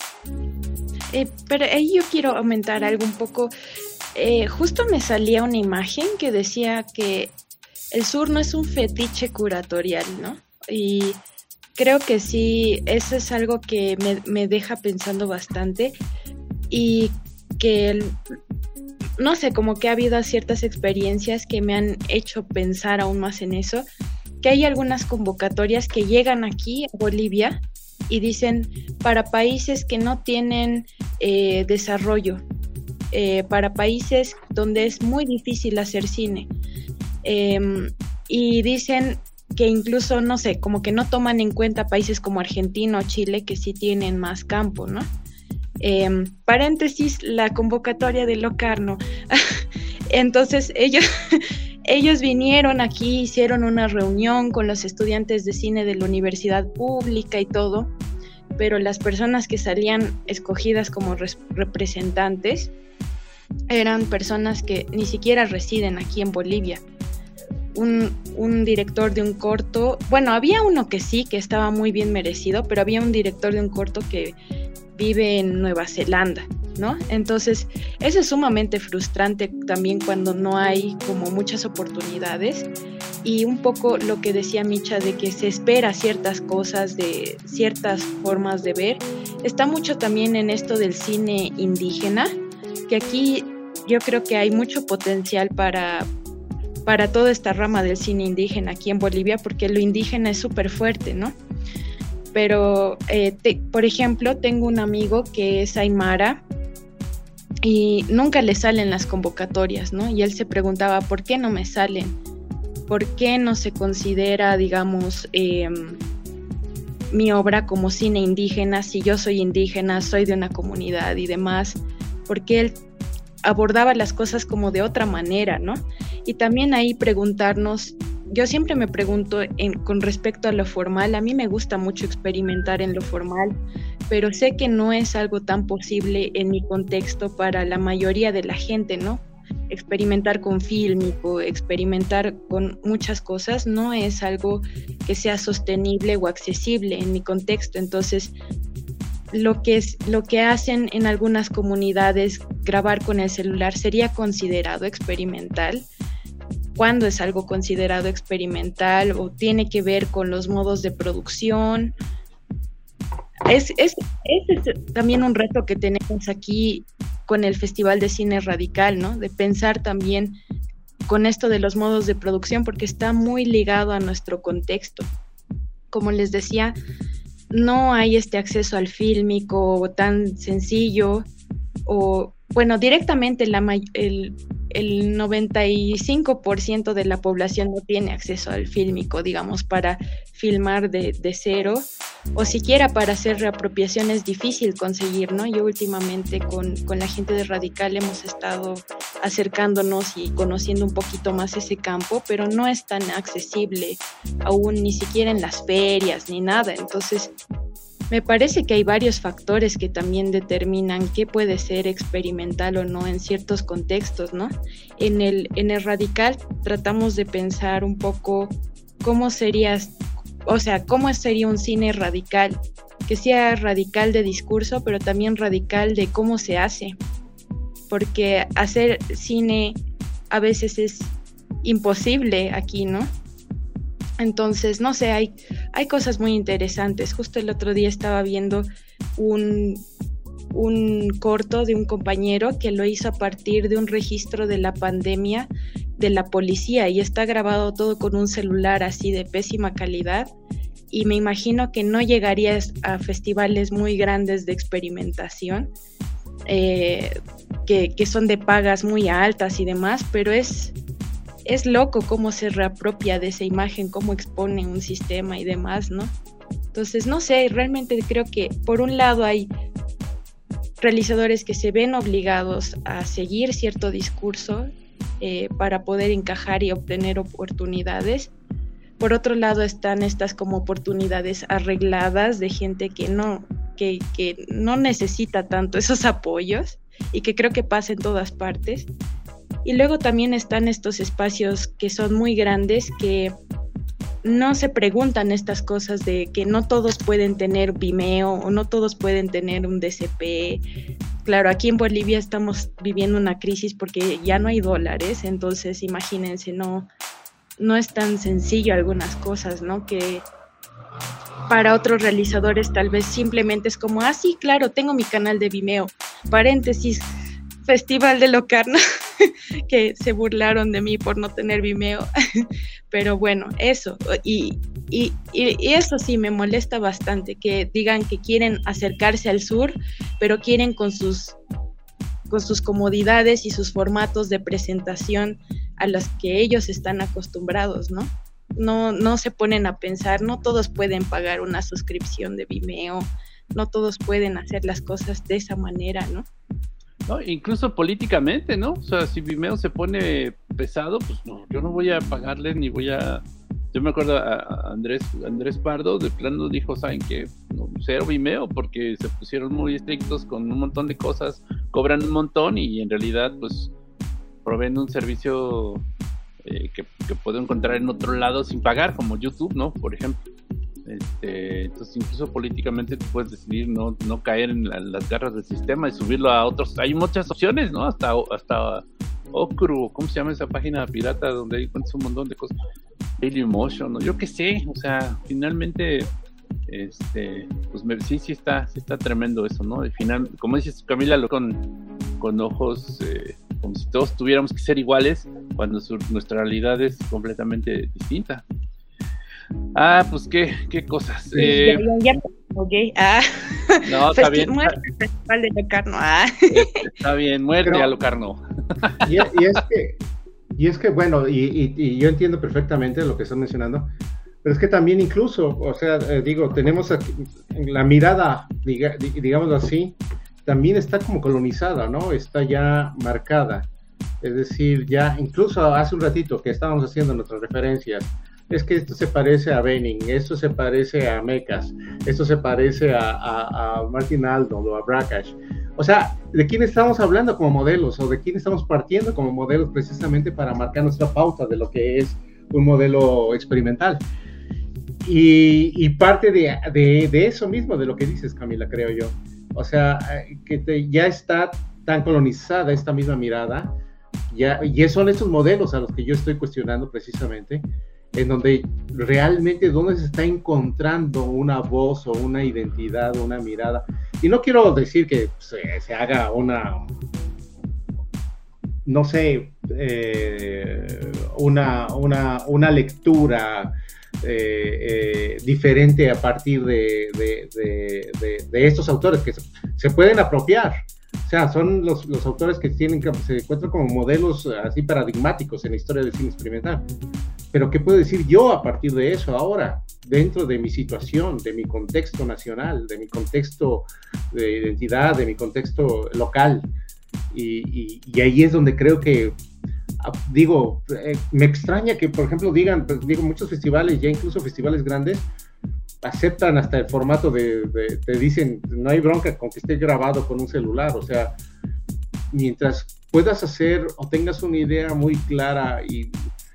Pero ahí yo quiero aumentar algo un poco. Justo me salía una imagen que decía que el sur no es un fetiche curatorial, ¿no? Y creo que sí, eso es algo que me deja pensando bastante, y que no sé, como que ha habido ciertas experiencias que me han hecho pensar aún más en eso. que hay algunas convocatorias que llegan aquí a Bolivia y dicen para países que no tienen desarrollo, para países donde es muy difícil hacer cine, y dicen que incluso, no sé, como que no toman en cuenta países como Argentina o Chile, que sí tienen más campo, ¿no? Paréntesis, la convocatoria de Locarno. Entonces ellos vinieron aquí, hicieron una reunión con los estudiantes de cine de la universidad pública y todo, pero las personas que salían escogidas como representantes eran personas que ni siquiera residen aquí en Bolivia. Un director de un corto, bueno, había uno que sí, que estaba muy bien merecido, pero había un director de un corto que vive en Nueva Zelanda, ¿no? Entonces, eso es sumamente frustrante también cuando no hay como muchas oportunidades, y un poco lo que decía Micha de que se espera ciertas cosas, de ciertas formas de ver, está mucho también en esto del cine indígena, que aquí yo creo que hay mucho potencial para toda esta rama del cine indígena aquí en Bolivia, porque lo indígena es súper fuerte, ¿no? Pero, por ejemplo, tengo un amigo que es aymara y nunca le salen las convocatorias, ¿no? Y él se preguntaba, ¿por qué no me salen? ¿Por qué no se considera, digamos, mi obra como cine indígena si yo soy indígena, soy de una comunidad y demás? Porque él abordaba las cosas como de otra manera, ¿no? Y también ahí preguntarnos, yo siempre me pregunto con respecto a lo formal, a mí me gusta mucho experimentar en lo formal, pero sé que no es algo tan posible en mi contexto para la mayoría de la gente, ¿no? Experimentar con fílmico, experimentar con muchas cosas no es algo que sea sostenible o accesible en mi contexto. Entonces, lo que hacen en algunas comunidades, grabar con el celular, ¿sería considerado experimental? ¿Cuándo es algo considerado experimental? ¿O tiene que ver con los modos de producción? Es también un reto que tenemos aquí con el Festival de Cine Radical, ¿no? De pensar también con esto de los modos de producción, porque está muy ligado a nuestro contexto. Como les decía, no hay este acceso al fílmico tan sencillo, o bueno, directamente el 95% de la población no tiene acceso al fílmico, digamos, para filmar de cero, o siquiera para hacer reapropiación es difícil conseguir, ¿no? Yo últimamente con la gente de Radical hemos estado acercándonos y conociendo un poquito más ese campo, pero no es tan accesible aún, ni siquiera en las ferias ni nada. Entonces, me parece que hay varios factores que también determinan qué puede ser experimental o no en ciertos contextos, ¿no? En el Radical tratamos de pensar un poco cómo sería un cine radical, que sea radical de discurso, pero también radical de cómo se hace, porque hacer cine a veces es imposible aquí, ¿no? Entonces, no sé, hay cosas muy interesantes. Justo el otro día estaba viendo un corto de un compañero que lo hizo a partir de un registro de la pandemia de la policía, y está grabado todo con un celular así de pésima calidad, y me imagino que no llegaría a festivales muy grandes de experimentación, que son de pagas muy altas y demás, pero es loco cómo se reapropia de esa imagen, cómo expone un sistema y demás, ¿no? Entonces, no sé, realmente creo que por un lado hay realizadores que se ven obligados a seguir cierto discurso para poder encajar y obtener oportunidades. Por otro lado están estas como oportunidades arregladas de gente que no necesita tanto esos apoyos, y que creo que pasa en todas partes. Y luego también están estos espacios que son muy grandes, que no se preguntan estas cosas de que no todos pueden tener Vimeo o no todos pueden tener un DCP. Claro, aquí en Bolivia estamos viviendo una crisis porque ya no hay dólares, entonces imagínense, no es tan sencillo algunas cosas, ¿no? Que para otros realizadores tal vez simplemente es como, sí, claro, tengo mi canal de Vimeo, paréntesis, Festival de Locarno, que se burlaron de mí por no tener Vimeo, Pero bueno, eso, y eso sí me molesta bastante, que digan que quieren acercarse al sur, pero quieren con sus comodidades y sus formatos de presentación a los que ellos están acostumbrados, ¿no? No se ponen a pensar, no todos pueden pagar una suscripción de Vimeo, no todos pueden hacer las cosas de esa manera, ¿no? No, incluso políticamente, ¿no? O sea, si Vimeo se pone pesado, pues no, yo no voy a pagarle ni voy a... Yo me acuerdo a Andrés Pardo, de plano dijo, ¿saben qué? No, cero Vimeo, porque se pusieron muy estrictos con un montón de cosas, cobran un montón y en realidad, pues, proveen un servicio que puedo encontrar en otro lado sin pagar, como YouTube, ¿no? Por ejemplo. Entonces incluso políticamente tú puedes decidir no caer en las garras del sistema y subirlo a otros. Hay muchas opciones, ¿no? Hasta Okru, ¿cómo se llama esa página pirata donde hay un montón de cosas? Dailymotion, ¿no? Yo qué sé, o sea, finalmente pues sí está tremendo eso, ¿no? Al final, como dices Camila, con ojos como si todos tuviéramos que ser iguales cuando nuestra realidad es completamente distinta. Pues qué cosas. Okay. No, está bien. Muerte al Festival de Locarno. Está bien, muerte a Locarno. Y es que bueno, y yo entiendo perfectamente lo que están mencionando, pero es que también incluso, o sea, tenemos aquí, la mirada, digámoslo así, también está como colonizada, ¿no? Está ya marcada. Es decir, ya incluso hace un ratito que estábamos haciendo nuestras referencias, es que esto se parece a Benning, esto se parece a Mecas, esto se parece a Martin Arnold o a Brackash. O sea, ¿de quién estamos hablando como modelos o de quién estamos partiendo como modelos precisamente para marcar nuestra pauta de lo que es un modelo experimental? Y parte de eso mismo, de lo que dices, Camila, creo yo. O sea, que ya está tan colonizada esta misma mirada, y son estos modelos a los que yo estoy cuestionando precisamente, en donde realmente dónde se está encontrando una voz o una identidad o una mirada. Y no quiero decir que se haga no sé, una lectura diferente a partir de estos autores que se pueden apropiar. O sea, son los autores que se encuentran como modelos así paradigmáticos en la historia del cine experimental. Pero ¿qué puedo decir yo a partir de eso ahora? Dentro de mi situación, de mi contexto nacional, de mi contexto de identidad, de mi contexto local. Y ahí es donde creo que, me extraña que, por ejemplo, muchos festivales, ya incluso festivales grandes, aceptan hasta el formato te dicen, no hay bronca con que esté grabado con un celular. O sea, mientras puedas hacer o tengas una idea muy clara y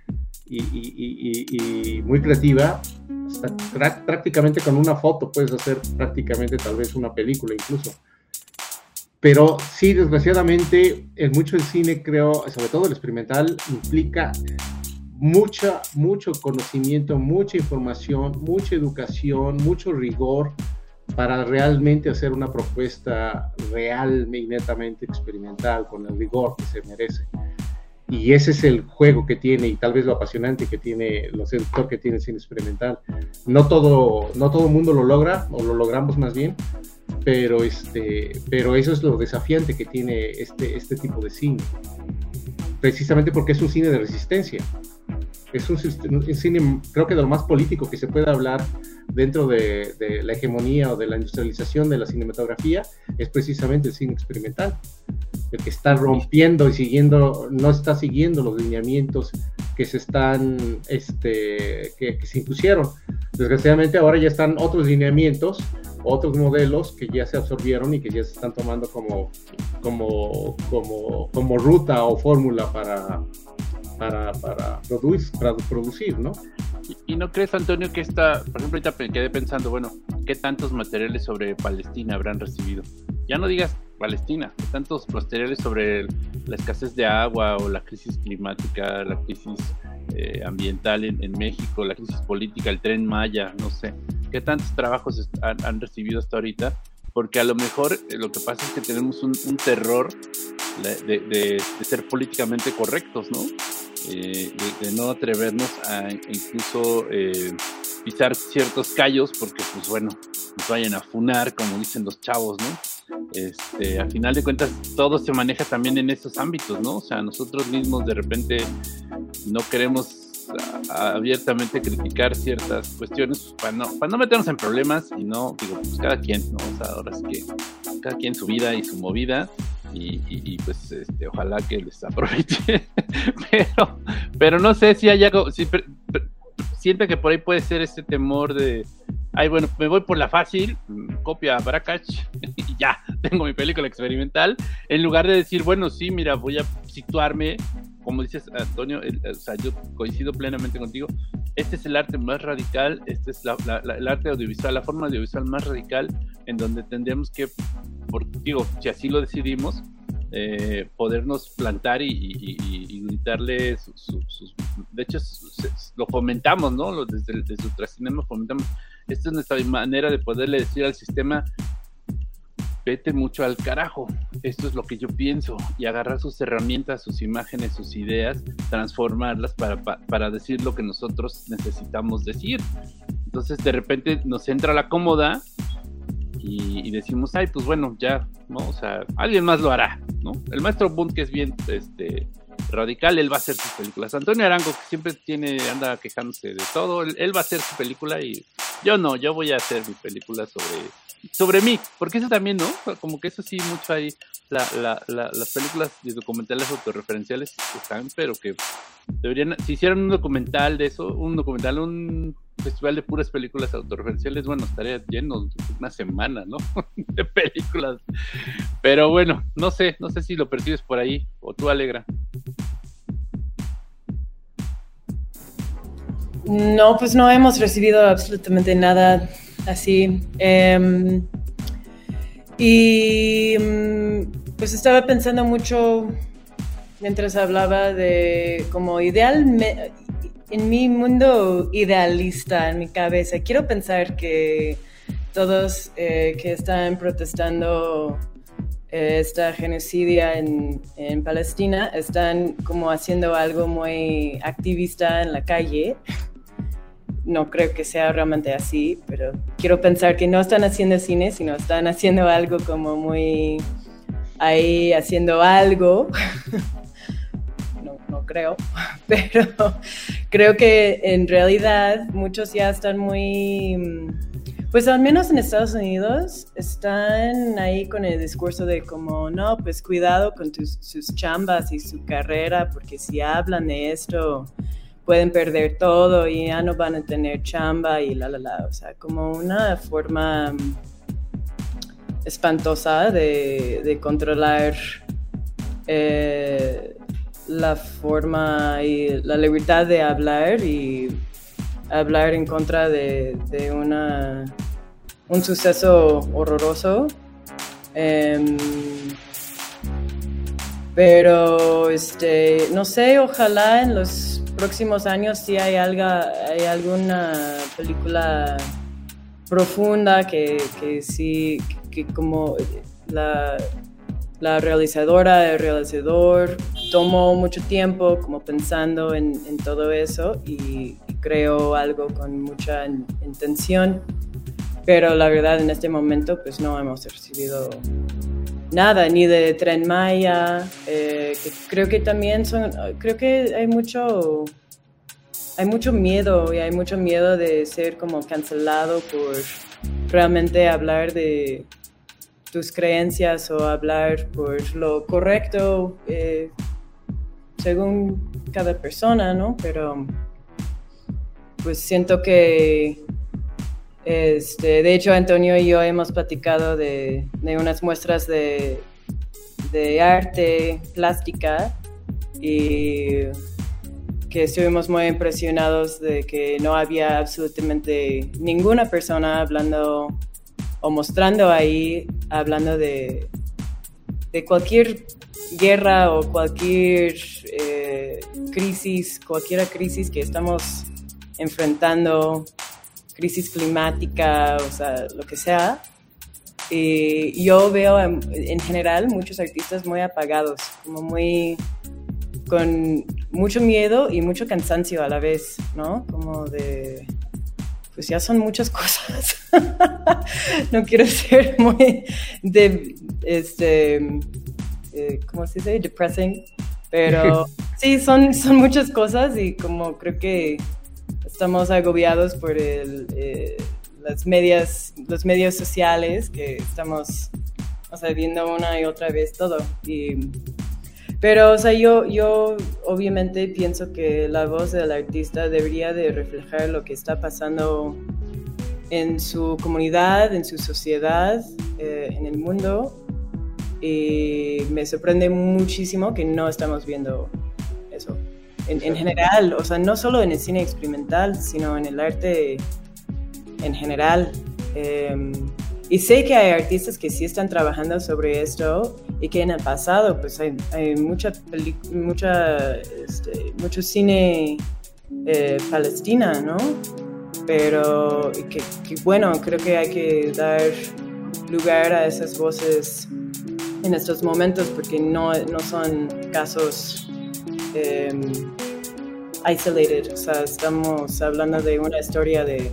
muy creativa, prácticamente con una foto puedes hacer prácticamente tal vez una película incluso. Pero sí, desgraciadamente, mucho el cine, creo, sobre todo el experimental, implica mucho conocimiento, mucha información, mucha educación, mucho rigor para realmente hacer una propuesta real y netamente experimental, con el rigor que se merece. Y ese es el juego que tiene, y tal vez lo apasionante que tiene, lo seductor que tiene el cine experimental. No todo el mundo lo logra, o lo logramos más bien, pero eso es lo desafiante que tiene este tipo de cine. Precisamente porque es un cine de resistencia. Es un cine, creo que de lo más político que se puede hablar dentro de la hegemonía o de la industrialización de la cinematografía, es precisamente el cine experimental. El que está rompiendo y no está siguiendo los lineamientos que se impusieron. Desgraciadamente ahora ya están otros lineamientos, otros modelos que ya se absorbieron y que ya se están tomando como ruta o fórmula para producir, ¿no? ¿Y no crees, Antonio, que por ejemplo, ahorita quedé pensando, bueno, ¿qué tantos materiales sobre Palestina habrán recibido? Ya no digas Palestina, ¿qué tantos materiales sobre la escasez de agua o la crisis climática, la crisis ambiental en México, la crisis política, el Tren Maya, no sé? ¿Qué tantos trabajos han recibido hasta ahorita? Porque a lo mejor lo que pasa es que tenemos un terror de ser políticamente correctos, ¿no? de no atrevernos a incluso pisar ciertos callos, porque pues bueno, nos vayan a funar, como dicen los chavos, ¿no? A final de cuentas todo se maneja también en esos ámbitos, ¿no? O sea, nosotros mismos de repente no queremos abiertamente criticar ciertas cuestiones para no meternos en problemas, y no, digo, pues cada quien, ¿no? O sea, ahora es que cada quien su vida y su movida, y pues ojalá que les aproveche. pero no sé si hay algo, siento que por ahí puede ser este temor de, ay, bueno, me voy por la fácil, copia Brakach y ya, tengo mi película experimental, en lugar de decir, bueno, sí, mira, voy a situarme, como dices, Antonio, o sea, yo coincido plenamente contigo, este es el arte más radical, este es el arte audiovisual, la forma audiovisual más radical, en donde tendríamos que, digo, si así lo decidimos, podernos plantar y gritarle de hecho lo fomentamos, ¿no? Desde Ultracinema fomentamos. Esta es nuestra manera de poderle decir al sistema: vete mucho al carajo, esto es lo que yo pienso, y agarrar sus herramientas, sus imágenes, sus ideas, transformarlas para decir lo que nosotros necesitamos decir. Entonces de repente nos entra la cómoda y decimos, ay, pues bueno, ya, ¿no? O sea, alguien más lo hará, ¿no? El maestro Bund, que es bien radical, él va a hacer sus películas. Antonio Arango, que siempre anda quejándose de todo, él va a hacer su película, y yo no, yo voy a hacer mi película sobre mí, porque eso también, ¿no? Como que eso sí, mucho hay, las películas y documentales autorreferenciales están, pero que deberían, si hicieran un documental de eso, un festival de puras películas autorreferenciales, bueno, estaría lleno una semana, ¿no? De películas. Pero bueno, no sé si lo percibes por ahí, o tú, Alegra. No, pues no hemos recibido absolutamente nada así. Pues estaba pensando mucho mientras hablaba de como en mi mundo idealista, en mi cabeza, quiero pensar que todos que están protestando esta genocidia en Palestina están como haciendo algo muy activista en la calle. No creo que sea realmente así, pero quiero pensar que no están haciendo cine, sino están haciendo algo como muy ahí, haciendo algo. No creo, pero creo que en realidad muchos ya están muy, pues al menos en Estados Unidos, están ahí con el discurso de como, no, pues cuidado con sus chambas y su carrera, porque si hablan de esto pueden perder todo y ya no van a tener chamba y o sea, como una forma espantosa de controlar la forma y la libertad de hablar, y hablar en contra de un suceso horroroso. Pero no sé, ojalá en los próximos años sí hay alguna película profunda que sí, que como la realizadora, el realizador tomó mucho tiempo como pensando en todo eso y creó algo con mucha intención, pero la verdad en este momento pues no hemos recibido nada, ni de Tren Maya, que creo que también creo que hay mucho miedo, y hay mucho miedo de ser como cancelado por realmente hablar de tus creencias o hablar por lo correcto según cada persona, ¿no? Pero pues siento que de hecho Antonio y yo hemos platicado de unas muestras de arte plástica, y que estuvimos muy impresionados de que no había absolutamente ninguna persona hablando o mostrando ahí, hablando de cualquier guerra o cualquier crisis que estamos enfrentando, crisis climática, o sea, lo que sea. Y yo veo en general muchos artistas muy apagados, como muy con mucho miedo y mucho cansancio a la vez, ¿no? Como de, pues ya son muchas cosas. No quiero ser muy, ¿cómo se dice? Depressing. Pero sí, son muchas cosas y como creo que estamos agobiados por los medios sociales que estamos, o sea, viendo una y otra vez todo. Pero, o sea, yo obviamente pienso que la voz del artista debería de reflejar lo que está pasando en su comunidad, en su sociedad, en el mundo. Y me sorprende muchísimo que no estamos viendo eso. En general, o sea, no solo en el cine experimental, sino en el arte en general. Y sé que hay artistas que sí están trabajando sobre esto y que en el pasado pues hay mucho cine palestina, ¿no? Pero que bueno, creo que hay que dar lugar a esas voces en estos momentos porque no son casos isolated, o sea, estamos hablando de una historia de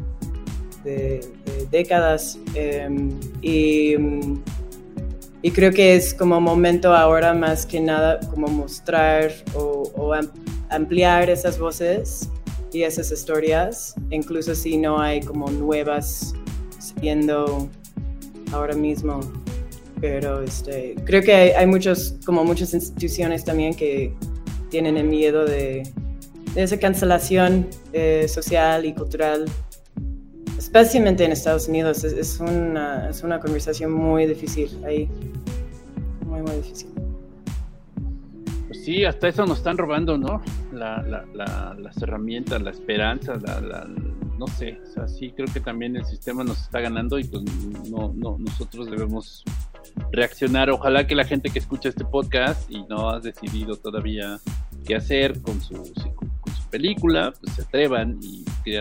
décadas y creo que es como momento ahora más que nada como mostrar o ampliar esas voces y esas historias, incluso si no hay como nuevas saliendo ahora mismo. Pero creo que hay muchas instituciones también que tienen el miedo de esa cancelación social y cultural, especialmente en Estados Unidos. Es una conversación muy difícil ahí, muy difícil. Pues sí, hasta eso nos están robando, ¿no? Las herramientas, la esperanza, no sé, o sea, sí creo que también el sistema nos está ganando y pues no nosotros debemos reaccionar. Ojalá que la gente que escucha este podcast y no ha decidido todavía qué hacer con su película, pues se atrevan y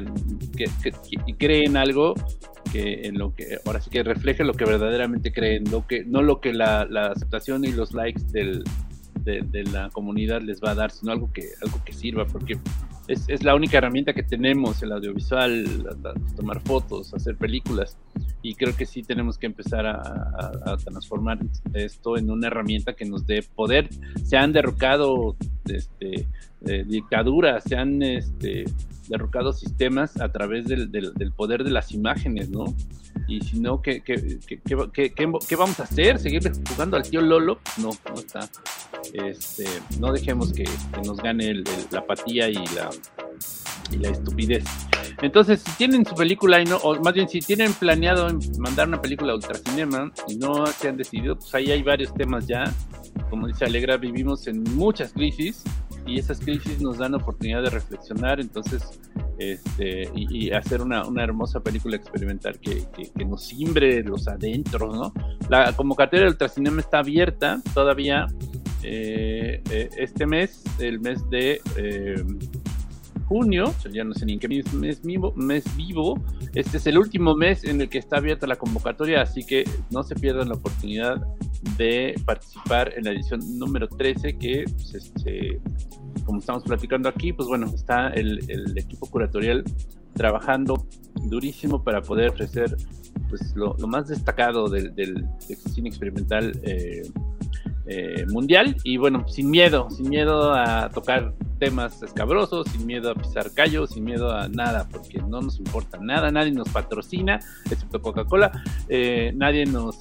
creen algo que en lo que ahora sí que refleje lo que verdaderamente creen, no lo que la aceptación y los likes de la comunidad les va a dar, sino algo que sirva, porque es la única herramienta que tenemos, el audiovisual, tomar fotos, hacer películas, y creo que sí tenemos que empezar a transformar esto en una herramienta que nos dé poder. Se han derrocado dictaduras, se han derrocado sistemas a través del poder de las imágenes, ¿no? Y si no, ¿qué vamos a hacer? ¿Seguir jugando al tío Lolo? No está. No dejemos que nos gane la apatía y la estupidez. Entonces, si tienen su película o más bien si tienen planeado mandar una película a Ultracinema y no se han decidido, pues ahí hay varios temas ya. Como dice Alegra, vivimos en muchas crisis y esas crisis nos dan oportunidad de reflexionar, entonces y hacer una hermosa película experimental que nos simbre los adentros, ¿no? La convocatoria de Ultracinema está abierta todavía este mes, el mes de junio, ya no sé ni en qué mes vivo. Este es el último mes en el que está abierta la convocatoria, así que no se pierdan la oportunidad de participar en la edición número 13, que pues, como estamos platicando aquí, pues bueno, está el equipo curatorial trabajando durísimo para poder ofrecer pues lo más destacado del cine experimental mundial, y bueno, sin miedo a tocar temas escabrosos, sin miedo a pisar callos, sin miedo a nada, porque no nos importa nada, nadie nos patrocina, excepto Coca-Cola, nadie nos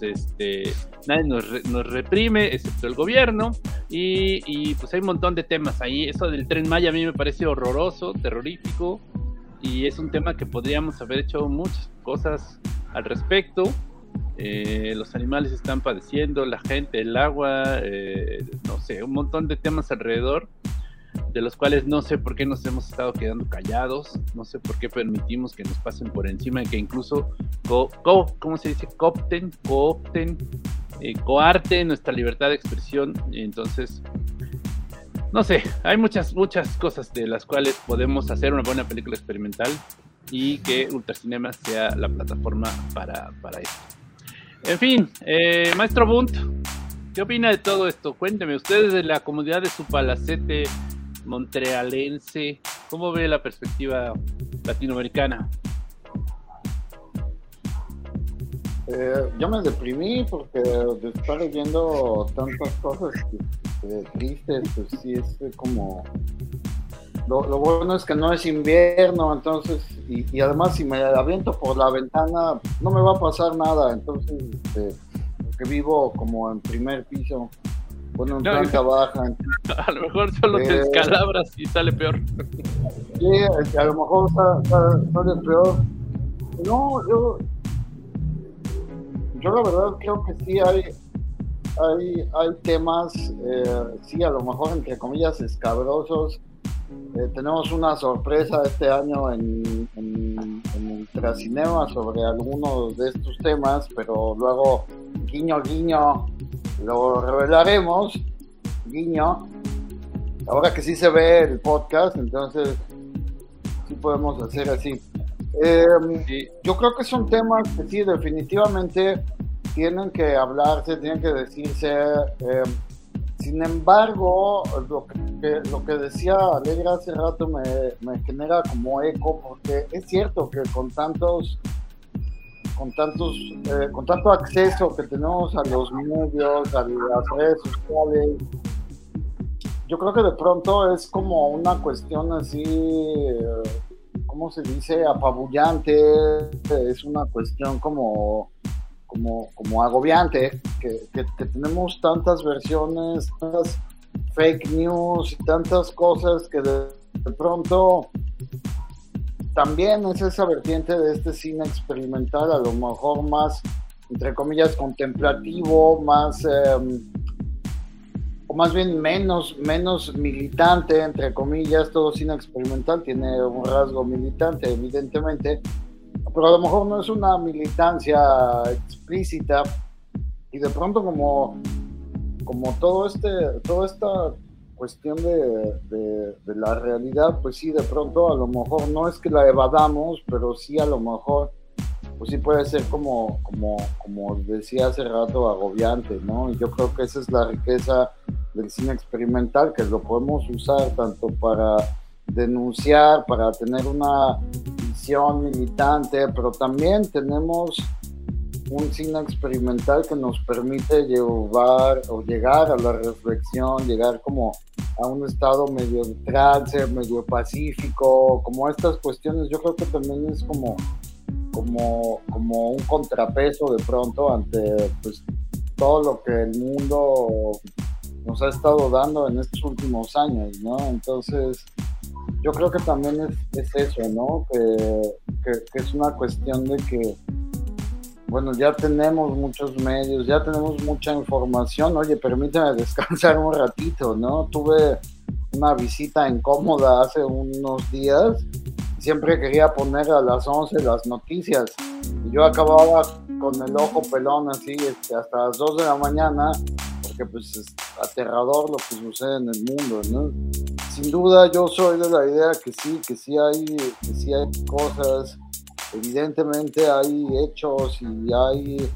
reprime, excepto el gobierno, y pues hay un montón de temas ahí. Eso del Tren Maya a mí me parece horroroso, terrorífico, y es un tema que podríamos haber hecho muchas cosas al respecto. Los animales están padeciendo, la gente, el agua, no sé, un montón de temas alrededor, de los cuales no sé por qué nos hemos estado quedando callados, no sé por qué permitimos que nos pasen por encima y que incluso ¿cómo se dice? coarten nuestra libertad de expresión. Entonces, no sé, hay muchas cosas de las cuales podemos hacer una buena película experimental y que Ultracinema sea la plataforma para esto. En fin, maestro Bunt, ¿qué opina de todo esto? Cuénteme, ustedes de la comunidad de su palacete, montrealense, ¿cómo ve la perspectiva latinoamericana? Yo me deprimí porque de estar leyendo tantas cosas tristes, pues sí, es como... Lo bueno es que no es invierno, entonces, y además si me aviento por la ventana no me va a pasar nada, entonces, porque vivo como en primer piso, bueno, en planta baja. A lo mejor solo te descalabras y sale peor. Sí, a lo mejor sale peor. No, yo la verdad creo que sí hay temas, sí, a lo mejor entre comillas escabrosos. Tenemos una sorpresa este año en Ultracinema sobre algunos de estos temas, pero luego, guiño, guiño, lo revelaremos, guiño, ahora que sí se ve el podcast, entonces sí podemos hacer así. Sí. Yo creo que son temas que sí, definitivamente tienen que hablarse, tienen que decirse. Sin embargo, lo que decía Alegra hace rato me genera como eco, porque es cierto que con tanto acceso que tenemos a los medios, a las redes sociales, yo creo que de pronto es como una cuestión así, ¿cómo se dice? Apabullante, es una cuestión como agobiante, que tenemos tantas versiones, tantas fake news y tantas cosas que de pronto también es esa vertiente de este cine experimental, a lo mejor más, entre comillas, contemplativo, más o más bien menos militante, entre comillas. Todo cine experimental tiene un rasgo militante, evidentemente, pero a lo mejor no es una militancia explícita, y de pronto como toda esta cuestión de la realidad, pues sí, de pronto a lo mejor no es que la evadamos, pero sí a lo mejor pues sí puede ser como decía hace rato, agobiante, ¿no? Y yo creo que esa es la riqueza del cine experimental, que lo podemos usar tanto para denunciar, para tener una visión militante, pero también tenemos un cine experimental que nos permite llegar a la reflexión, llegar como a un estado medio de trance, medio pacífico, como estas cuestiones. Yo creo que también es como un contrapeso de pronto ante pues todo lo que el mundo nos ha estado dando en estos últimos años, ¿no? Entonces yo creo que también es eso, ¿no? Que es una cuestión de que, bueno, ya tenemos muchos medios, ya tenemos mucha información. Oye, permíteme descansar un ratito, ¿no? Tuve una visita incómoda hace unos días. Siempre quería poner a las 11 las noticias, y yo acababa con el ojo pelón así hasta las 2 de la mañana, porque pues es aterrador lo que sucede en el mundo, ¿no? Sin duda yo soy de la idea que sí hay cosas, evidentemente hay hechos y hay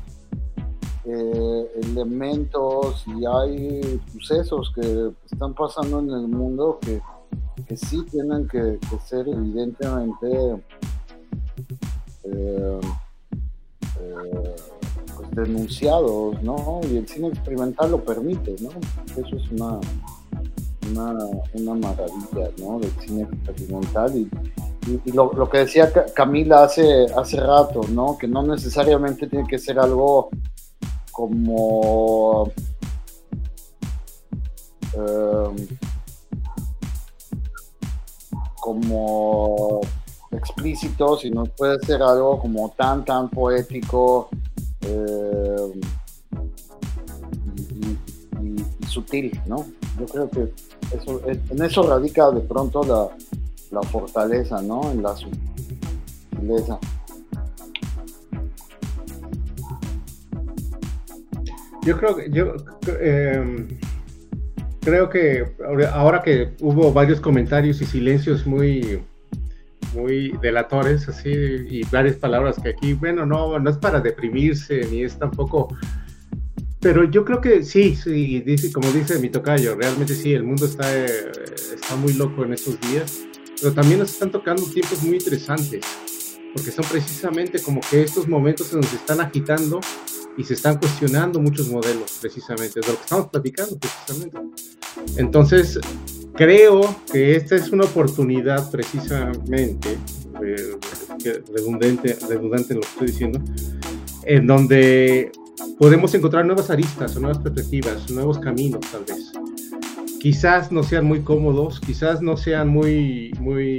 elementos y hay sucesos que están pasando en el mundo que sí tienen que ser evidentemente pues denunciados, ¿no? Y el cine experimental lo permite, ¿no? Eso es una maravilla, ¿no? Del cine experimental y lo que decía Camila hace rato, ¿no? Que no necesariamente tiene que ser algo como explícito, sino puede ser algo como tan poético y sutil, ¿no? Yo creo que en eso radica de pronto la fortaleza, ¿no? En la sutileza. Creo que ahora que hubo varios comentarios y silencios muy delatores, así, y varias palabras que aquí, bueno, no es para deprimirse, ni es tampoco, pero yo creo que sí, dice, como dice mi tocayo, realmente sí, el mundo está está muy loco en estos días, pero también nos están tocando tiempos muy interesantes, porque son precisamente como que estos momentos en donde se están agitando y se están cuestionando muchos modelos, precisamente, de lo que estamos platicando, precisamente. Entonces, creo que esta es una oportunidad, precisamente, redundante en lo que estoy diciendo, en donde podemos encontrar nuevas aristas o nuevas perspectivas, nuevos caminos, tal vez. Quizás no sean muy cómodos, quizás no sean muy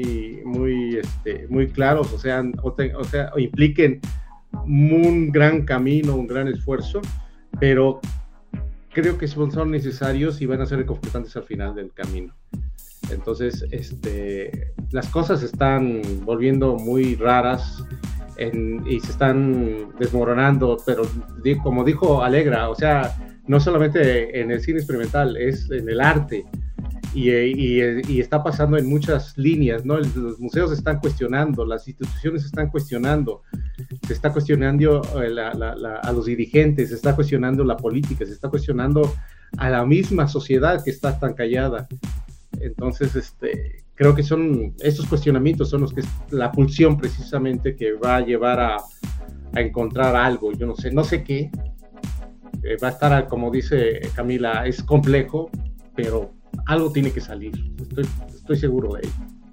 claros, o impliquen un gran camino, un gran esfuerzo, pero creo que son necesarios y van a ser reconfortantes al final del camino. Entonces, las cosas se están volviendo muy raras y se están desmoronando, pero como dijo Alegra, o sea, no solamente en el cine experimental, es en el arte. Y está pasando en muchas líneas, ¿no? Los museos se están cuestionando, las instituciones se están cuestionando, se está cuestionando a los dirigentes, se está cuestionando la política, se está cuestionando a la misma sociedad que está tan callada. Entonces, creo que son estos cuestionamientos son los que la pulsión precisamente que va a llevar a encontrar algo. Yo no sé qué. Va a estar, como dice Camila, es complejo, pero algo tiene que salir. Estoy seguro de ello.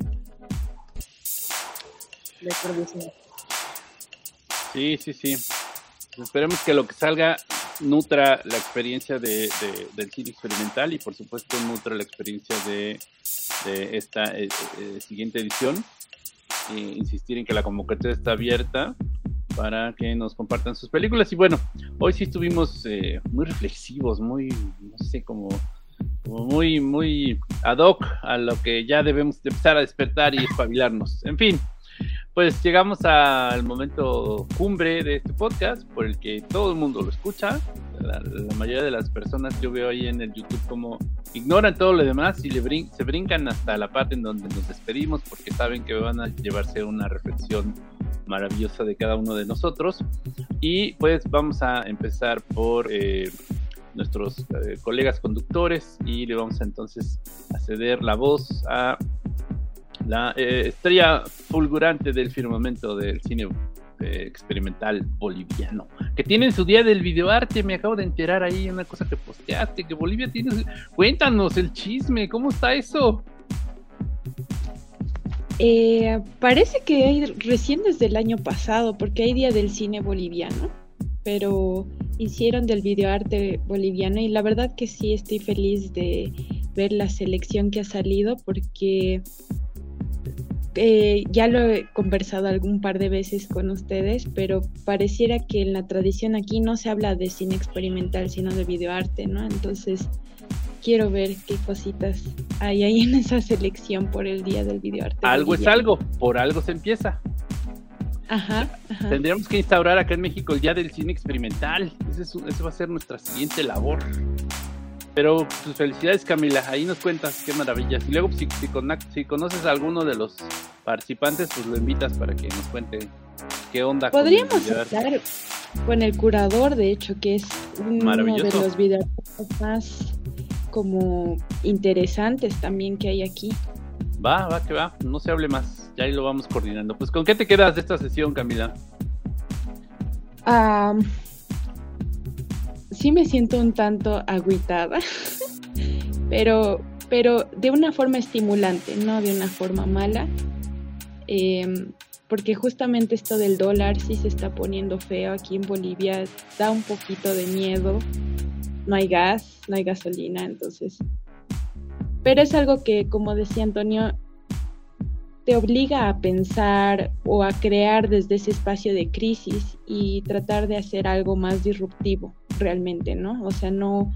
Sí. Esperemos que lo que salga nutra la experiencia del cine experimental y por supuesto nutra la experiencia de esta siguiente edición. Insistir en que la convocatoria está abierta para que nos compartan sus películas. Y bueno, hoy sí estuvimos muy reflexivos, muy, no sé, como muy ad hoc a lo que ya debemos de empezar a despertar y espabilarnos. En fin, pues llegamos al momento cumbre de este podcast, por el que todo el mundo lo escucha. La mayoría de las personas yo veo ahí en el YouTube como ignoran todo lo demás y se brincan hasta la parte en donde nos despedimos, porque saben que van a llevarse una reflexión maravillosa de cada uno de nosotros. Y pues vamos a empezar por nuestros colegas conductores, y le vamos a entonces a ceder la voz a la estrella fulgurante del firmamento del cine experimental boliviano, que tienen su día del videoarte. Me acabo de enterar ahí una cosa que posteaste, que Bolivia tiene. Cuéntanos el chisme, ¿cómo está eso? Parece que hay recién desde el año pasado, porque hay día del cine boliviano, pero hicieron del videoarte boliviano, y la verdad que sí estoy feliz de ver la selección que ha salido, porque ya lo he conversado algún par de veces con ustedes, pero pareciera que en la tradición aquí no se habla de cine experimental, sino de videoarte, ¿no? Entonces quiero ver qué cositas hay ahí en esa selección por el día del videoarte. Algo boliviano. Es algo, por algo se empieza. Ajá. Tendríamos que instaurar acá en México el día del cine experimental. Eso va a ser nuestra siguiente labor. Pero tus felicidades, Camila, ahí nos cuentas qué maravillas. Y luego si conoces a alguno de los participantes, pues lo invitas para que nos cuente qué onda. Podríamos hablar con el curador, de hecho, que es uno de los videos más como interesantes también que hay aquí. Va, no se hable más, ya ahí lo vamos coordinando. Pues, ¿con qué te quedas de esta sesión, Camila? Sí me siento un tanto agüitada, pero de una forma estimulante, no de una forma mala, porque justamente esto del dólar sí se está poniendo feo aquí en Bolivia, da un poquito de miedo, no hay gas, no hay gasolina, entonces, pero es algo que, como decía Antonio, te obliga a pensar o a crear desde ese espacio de crisis y tratar de hacer algo más disruptivo realmente, ¿no? O sea, no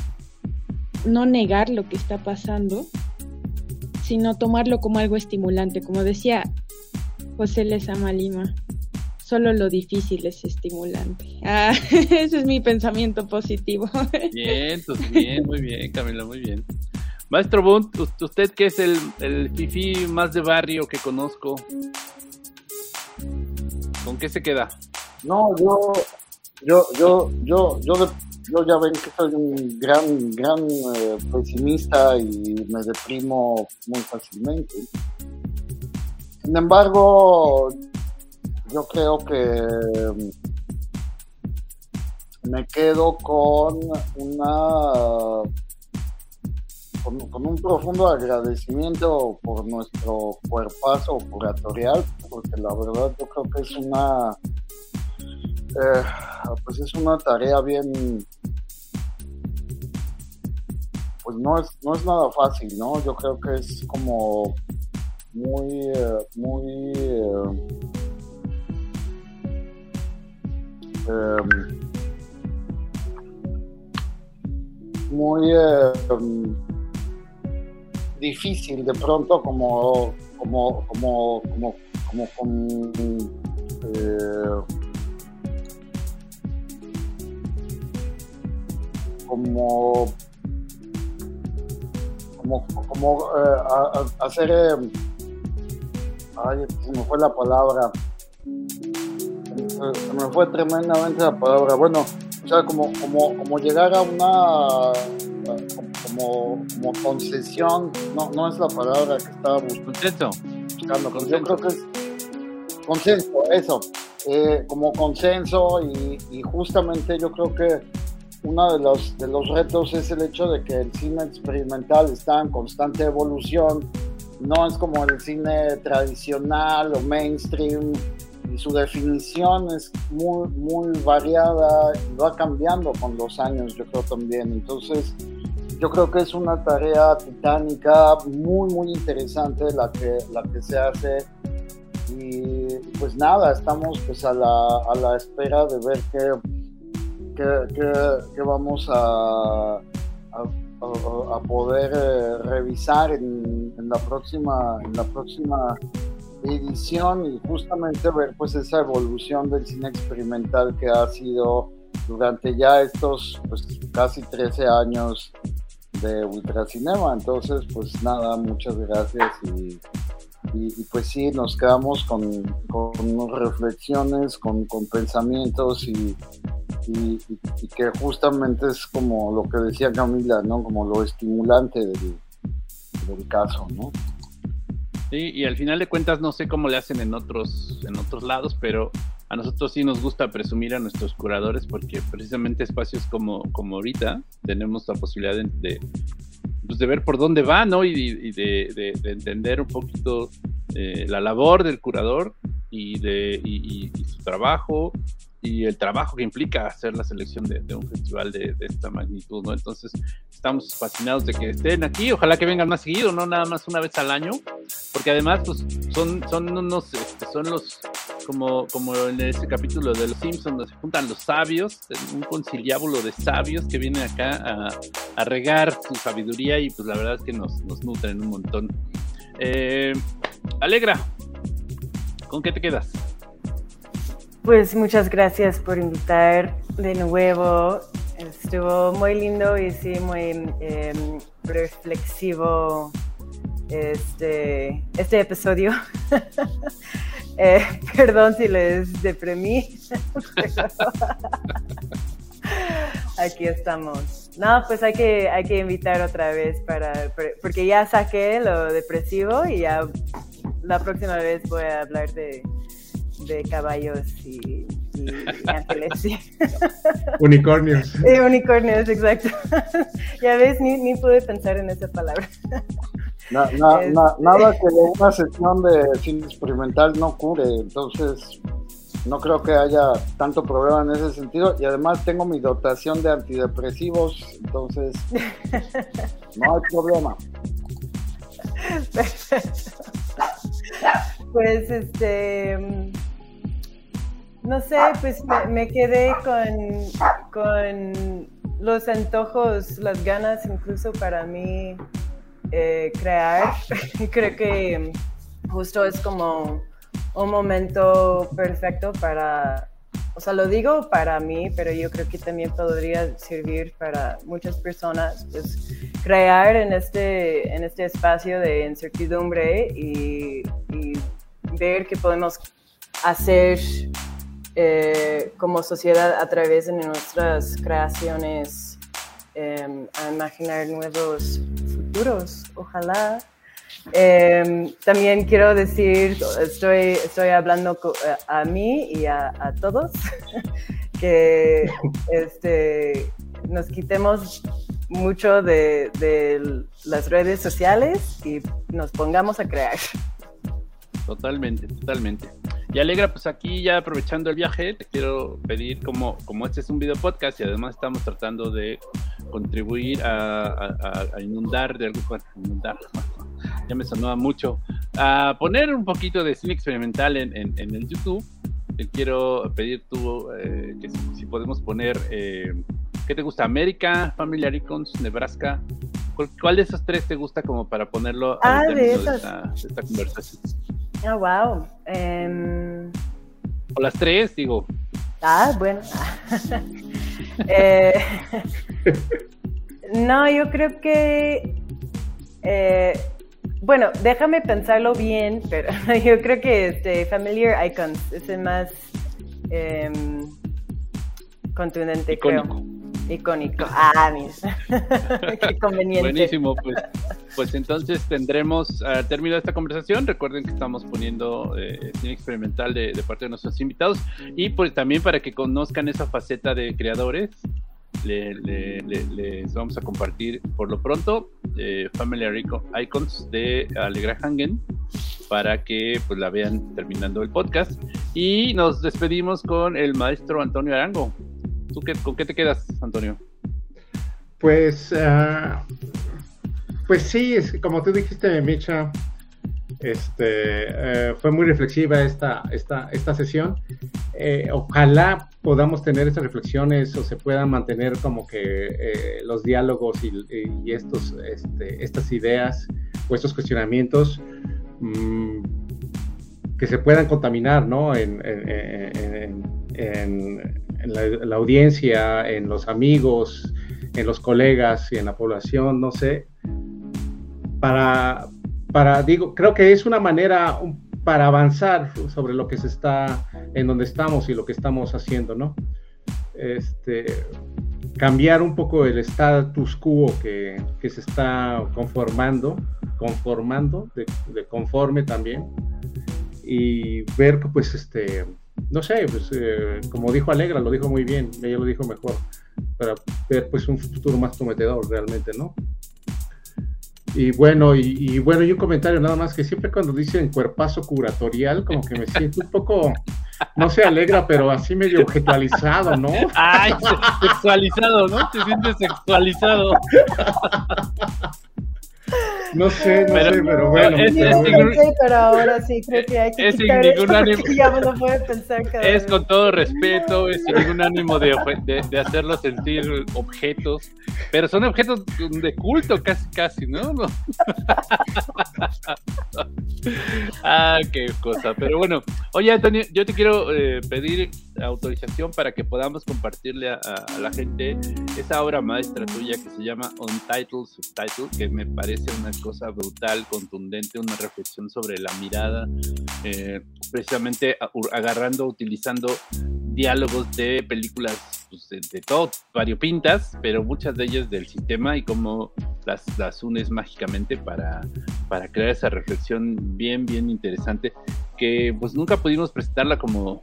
negar lo que está pasando, sino tomarlo como algo estimulante. Como decía José Lezama Lima, solo lo difícil es estimulante. Ese es mi pensamiento positivo. Bien, muy bien, Camila, muy bien. Maestro Bunt, usted que es el fifí más de barrio que conozco, ¿con qué se queda? No, yo yo ya ven que soy un gran pesimista y me deprimo muy fácilmente. Sin embargo, yo creo que me quedo con un profundo agradecimiento por nuestro cuerpazo curatorial, porque la verdad yo creo que es una tarea bien, pues no es nada fácil, ¿no? Yo creo que es como muy difícil de pronto como hacer se me fue la palabra, se me fue tremendamente la palabra, bueno, o sea, como llegar a una como concesión, no es la palabra que estaba buscando, yo creo que es consenso, eso, como consenso, y justamente yo creo que uno de los retos es el hecho de que el cine experimental está en constante evolución, no es como el cine tradicional o mainstream, y su definición es muy, muy variada y va cambiando con los años, yo creo también. Entonces, yo creo que es una tarea titánica, muy, muy interesante la que se hace. Y pues nada, estamos pues a la espera de ver qué vamos a poder revisar en la próxima edición, y justamente ver pues esa evolución del cine experimental que ha sido durante ya estos pues casi 13 años de Ultracinema. Entonces pues nada, muchas gracias, y pues sí, nos quedamos con reflexiones, con pensamientos, y que justamente es como lo que decía Camila, ¿no? Como lo estimulante del caso, ¿no? Sí, y al final de cuentas no sé cómo le hacen en otros lados, pero a nosotros sí nos gusta presumir a nuestros curadores, porque precisamente espacios como ahorita tenemos la posibilidad de ver por dónde va, ¿no? Y de entender un poquito la labor del curador y su trabajo, y el trabajo que implica hacer la selección de un festival de esta magnitud, ¿no? Entonces estamos fascinados de que estén aquí, ojalá que vengan más seguido, no nada más una vez al año, porque además pues son los, como en ese capítulo de Los Simpsons, donde se juntan los sabios, un conciliábulo de sabios que vienen acá a regar su sabiduría, y pues la verdad es que nos nutren un montón. Alegra, ¿con qué te quedas? Pues muchas gracias por invitar de nuevo. Estuvo muy lindo y sí, muy reflexivo este episodio. Perdón si les deprimí. Aquí estamos. No, pues hay que invitar otra vez porque ya saqué lo depresivo, y ya la próxima vez voy a hablar de caballos y ángeles. Sí. Unicornios. Unicornios, exacto. Ya ves, ni pude pensar en esa palabra. Nada que una sesión de cine experimental no cure, entonces no creo que haya tanto problema en ese sentido, y además tengo mi dotación de antidepresivos, entonces no hay problema. Perfecto. Pues no sé, pues me quedé con los antojos, las ganas incluso para mí crear. Creo que justo es como un momento perfecto o sea, lo digo para mí, pero yo creo que también podría servir para muchas personas, pues crear en este espacio de incertidumbre y ver qué podemos hacer como sociedad a través de nuestras creaciones a imaginar nuevos futuros, ojalá. También quiero decir, estoy hablando a mí y a todos, que nos quitemos mucho de las redes sociales y nos pongamos a crear. Totalmente. Y Alegra, pues aquí ya aprovechando el viaje, te quiero pedir, como este es un video podcast y además estamos tratando de contribuir a inundar de algún inundar, ya me sonaba mucho, a poner un poquito de cine experimental en el YouTube. Te quiero pedir tú que si podemos poner, ¿qué te gusta? América, Family Icons, Nebraska. ¿Cuál de esos tres te gusta como para ponerlo al término de esta conversación? Oh, wow. O las tres, digo. Bueno. No, yo creo que... bueno, déjame pensarlo bien, pero yo creo que Familiar Icons es el más contundente, icónico. Creo. Icónico. Mira. Qué conveniente. Buenísimo, pues entonces tendremos al término de esta conversación. Recuerden que estamos poniendo cine experimental de parte de nuestros invitados y pues también para que conozcan esa faceta de creadores. Les vamos a compartir por lo pronto Family Icons de Alegra Hangen para que pues la vean terminando el podcast. Y nos despedimos con el maestro Antonio Arango. ¿Tú con qué te quedas, Antonio? Pues sí, como tú dijiste, Micha, fue muy reflexiva esta sesión. Ojalá podamos tener estas reflexiones o se puedan mantener como que los diálogos y estas ideas o estos cuestionamientos que se puedan contaminar, ¿no? En la audiencia, en los amigos, en los colegas y en la población, no sé, creo que es una manera para avanzar sobre lo que en donde estamos y lo que estamos haciendo, ¿no? Cambiar un poco el status quo que se está conformando, de conforme también, y ver que pues no sé, pues como dijo Alegra, lo dijo muy bien, ella lo dijo mejor, para ver pues un futuro más prometedor realmente, ¿no? Y bueno, y un comentario nada más, que siempre cuando dicen cuerpazo curatorial, como que me siento un poco, no sé, Alegra, pero así medio objetualizado, ¿no? Ay, sexualizado, ¿no? Te sientes sexualizado. No sé, pero bueno. Pero ahora sí creo que hay que quitar esto porque ya me lo puede pensar cada vez. Con todo respeto, es sin ningún ánimo de hacerlos sentir objetos, pero son objetos de culto casi, ¿no? Qué cosa, pero bueno. Oye, Antonio, yo te quiero pedir autorización para que podamos compartirle a la gente esa obra maestra tuya que se llama Untitled Subtitle, que me parece una cosa brutal, contundente, una reflexión sobre la mirada, precisamente utilizando diálogos de películas pues, de todo, variopintas, pero muchas de ellas del sistema y cómo las unes mágicamente para crear esa reflexión bien interesante, que pues nunca pudimos presentarla como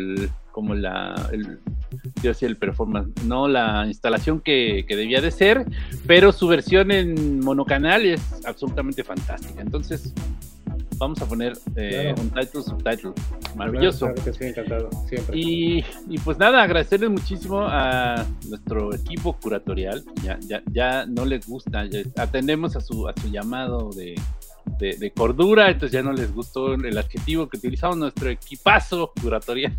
el performance, no la instalación que debía de ser, pero su versión en monocanal es absolutamente fantástica. Entonces vamos a poner un subtitle maravilloso. Claro que sí, encantado, siempre. Y pues nada, agradecerles muchísimo a nuestro equipo curatorial. Ya no les gusta, ya atendemos a su llamado de cordura, entonces ya no les gustó el adjetivo que utilizamos, nuestro equipazo curatorial.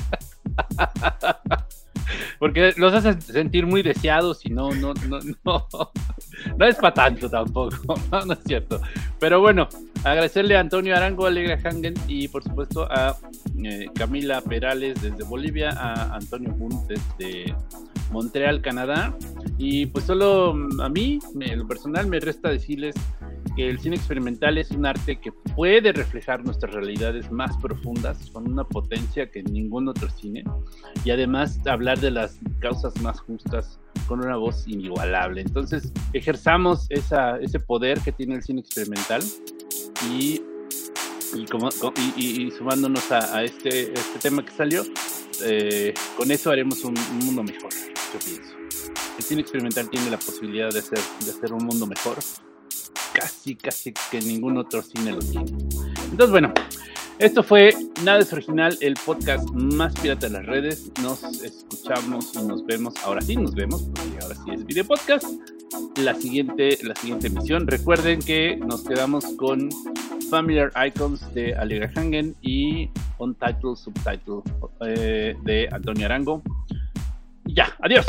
Porque los hacen sentir muy deseados y no es para tanto tampoco, no es cierto. Pero bueno, agradecerle a Antonio Arango, Alegra Hangen y por supuesto a Camila Perales desde Bolivia, a Antonio Hunt desde Montreal, Canadá. Y pues solo a mí, en lo personal, me resta decirles que el cine experimental es un arte que puede reflejar nuestras realidades más profundas con una potencia que ningún otro cine, y además hablar de las causas más justas con una voz inigualable. Entonces ejerzamos ese poder que tiene el cine experimental y sumándonos a este tema que salió, con eso haremos un mundo mejor, yo pienso. El cine experimental tiene la posibilidad de hacer un mundo mejor, casi que ningún otro cine lo tiene. Entonces, bueno, esto fue Nada es Original, el podcast más pirata de las redes. Nos escuchamos y nos vemos. Ahora sí nos vemos, porque ahora sí es video podcast. La siguiente emisión. Recuerden que nos quedamos con Familiar Icons de Allegra Hangen y Untitled Subtitle de Antonio Arango. Ya, adiós.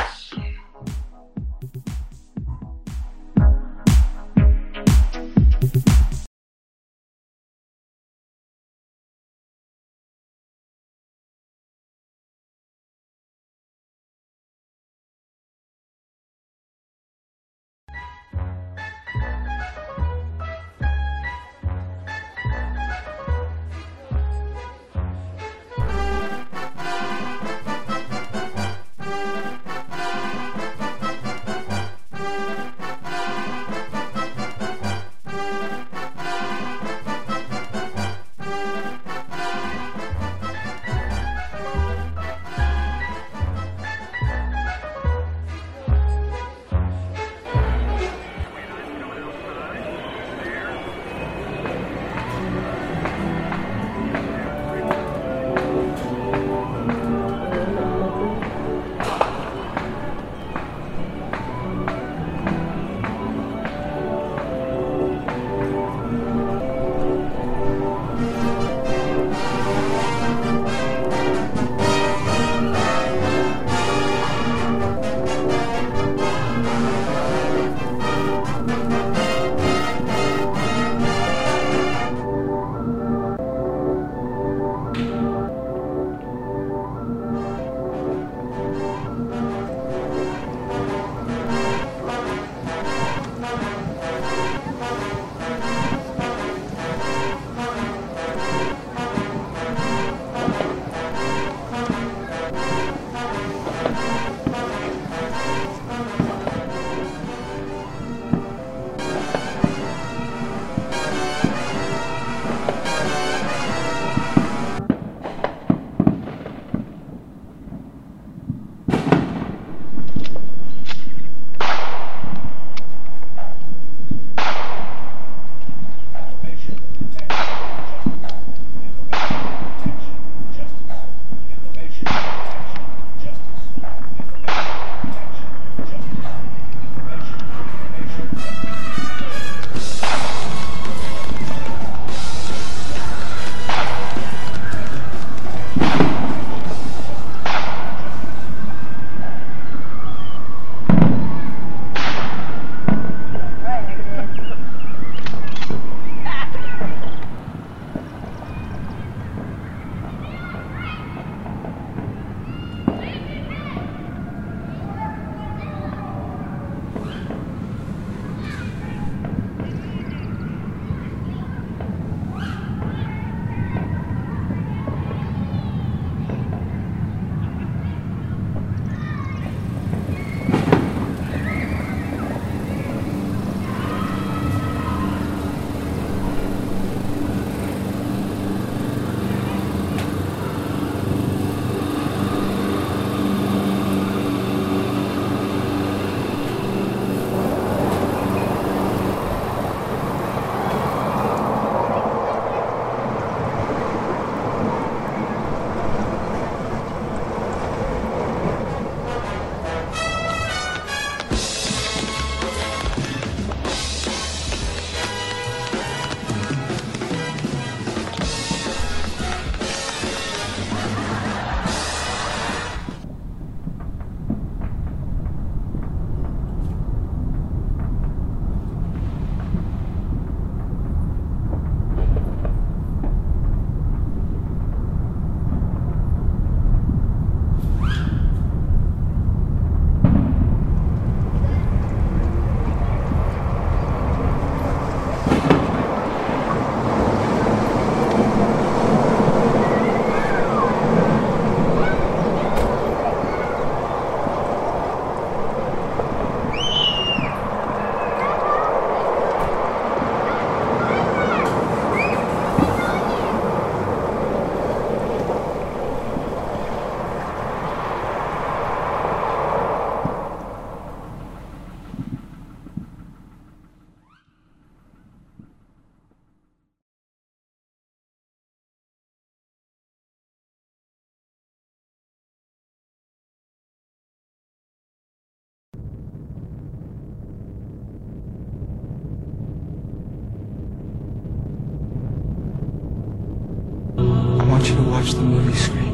watch the movie Scream?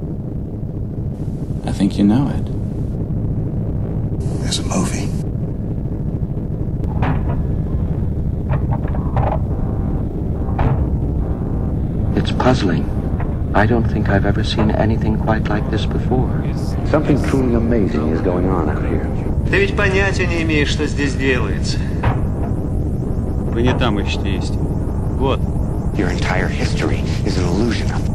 I think you know it. There's a movie. It's puzzling. I don't think I've ever seen anything quite like this before. Something truly amazing is going on out here. Ты ведь понятия не имеешь, что здесь делается. Вы не там ищете истину. Вот. Your entire history is an illusion of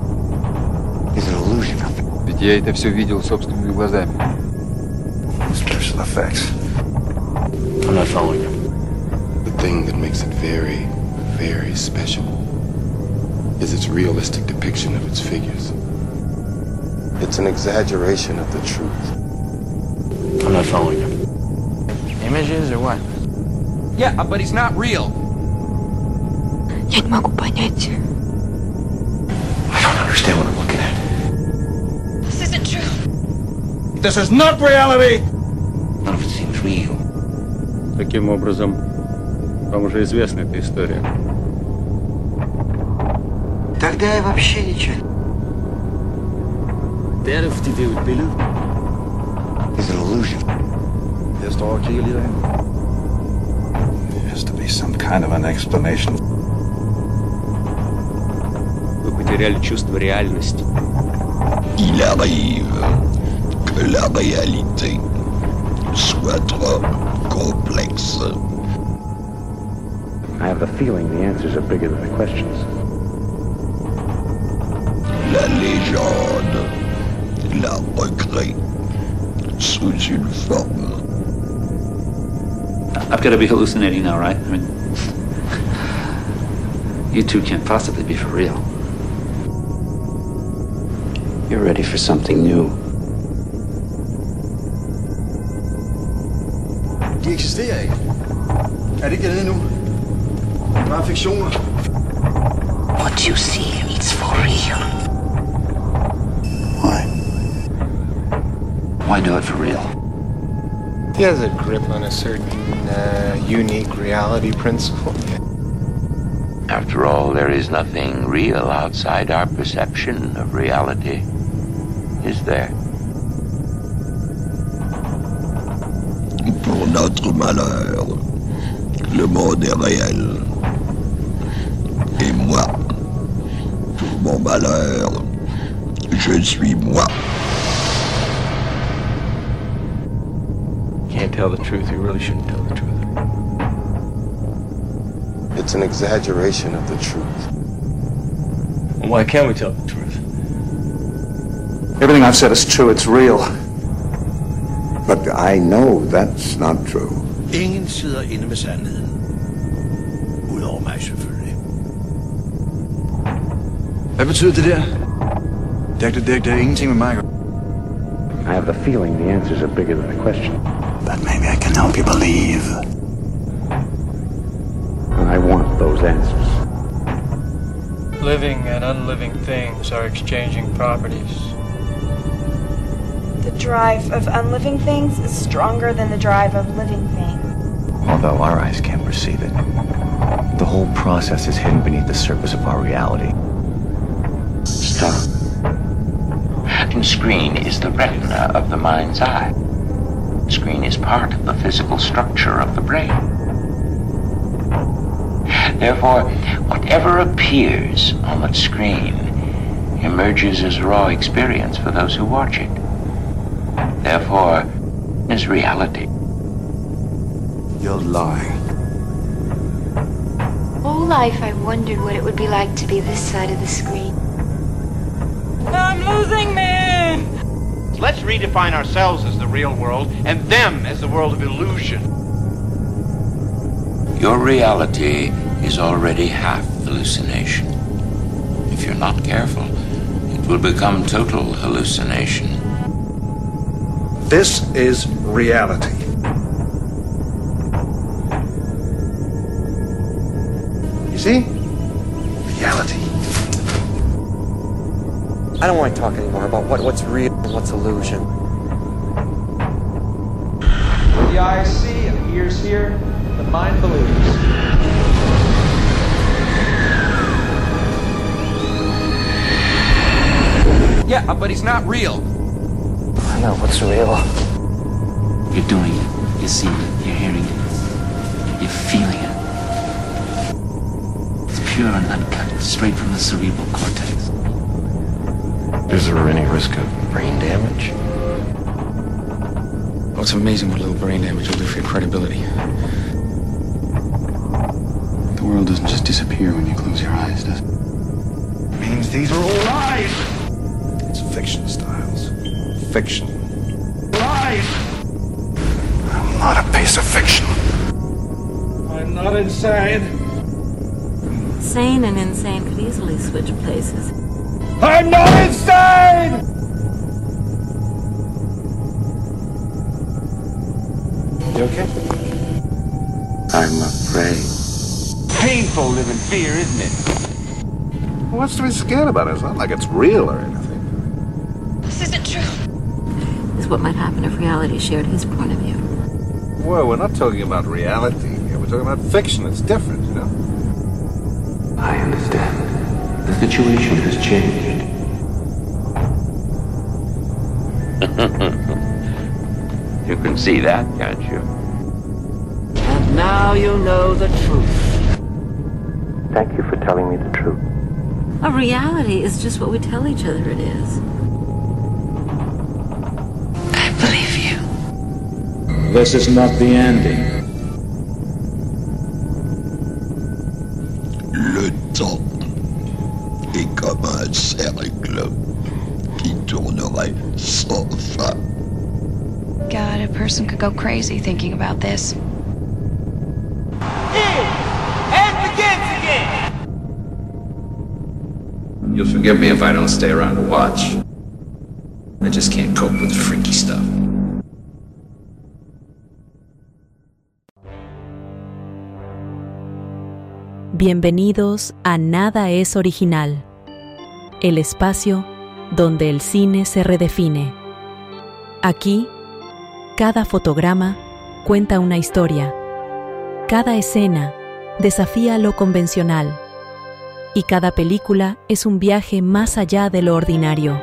it. Ведь я это все видел собственными глазами. Special effects. I'm not following you. The thing that makes it very, very special is its realistic depiction of its figures. It's an exaggeration of the truth. I'm not following you. Images or what? Yeah, but he's not real. Я не могу понять. I don't understand what I'm looking at. This isn't true. This is not reality. None of it seems real. Таким образом, вам уже известна эта история. Тогда я вообще ничего. Därefter det er et billede. It's an illusion. Jeg står og kigger lidt af. There has to be some kind of an explanation. Вы потеряли чувство реальности. Il arrive que la réalité soit trop complexe. I have the feeling the answers are bigger than the questions. La légende la recrée sous une forme. I've got to be hallucinating now, right? I mean, you two can't possibly be for real. You're ready for something new. De eksisterer ikke. Er det ikke det nu? Bare fiktioner. What you see, it's for real. Why? Why do it for real? He has a grip on a certain unique reality principle. After all, there is nothing real outside our perception of reality, is there? Pour notre malheur, le monde est réel. Et moi, pour mon malheur, je suis moi. Can't tell the truth, you really shouldn't tell the truth. It's an exaggeration of the truth. Why can't we tell the truth? Everything I've said is true, it's real. But I know that's not true. Ingen sidder inde med sandheden. Udover mig selvfølgelig. Hvad betyder det der? Det er ingenting med mig. I have the feeling the answers are bigger than the question. But maybe I can help you believe. And I want those answers. Living and unliving things are exchanging properties. The drive of unliving things is stronger than the drive of living things. Although our eyes can't perceive it, the whole process is hidden beneath the surface of our reality. Stop. The screen is the retina of the mind's eye. The screen is part of the physical structure of the brain. Therefore, whatever appears on that screen emerges as raw experience for those who watch it. Therefore, is reality. You're lying. All life I've wondered what it would be like to be this side of the screen. I'm losing me! Let's redefine ourselves as the real world and them as the world of illusion. Your reality is already half hallucination. If you're not careful, it will become total hallucination. This is reality. You see? Reality. I don't want to talk anymore about what's real and what's illusion. The eyes see and the ears hear, the mind believes. Yeah, but he's not real. I know what's real. You're doing it. You're seeing it. You're hearing it. You're feeling it. It's pure and uncut, straight from the cerebral cortex. Is there any risk of brain damage? Oh, it's amazing what a little brain damage will do for your credibility. The world doesn't just disappear when you close your eyes, does it? Means these are all lies! It's fiction, Styles. Fiction. Lies! I'm not a piece of fiction. I'm not insane. Sane and insane could easily switch places. I'm not insane! You okay? I'm afraid. Painful to live in fear, isn't it? What's to be scared about? It's not like it's real or anything. This isn't true. This is what might happen if reality shared his point of view. Well, we're not talking about reality here. We're talking about fiction. It's different, you know? I understand. The situation has changed. You can see that, can't you? And now you know the truth. Thank you for telling me the truth. A reality is just what we tell each other it is. I believe you. This is not the ending. Le temps est comme un cercle qui tournerait sans fin. God, a person could go crazy thinking about this. You'll forgive me if I don't stay around to watch. I just can't cope with freaky stuff. Bienvenidos a Nada es Original, el espacio donde el cine se redefine. Aquí, cada fotograma cuenta una historia, cada escena desafía lo convencional y cada película es un viaje más allá de lo ordinario.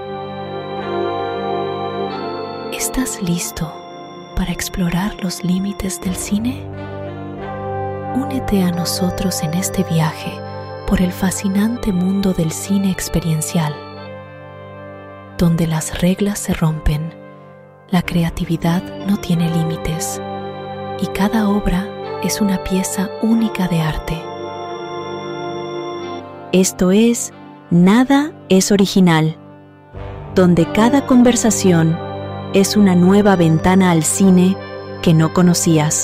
¿Estás listo para explorar los límites del cine? Únete a nosotros en este viaje por el fascinante mundo del cine experiencial, donde las reglas se rompen, la creatividad no tiene límites y cada obra es una pieza única de arte. Esto es Nada es Original, donde cada conversación es una nueva ventana al cine que no conocías.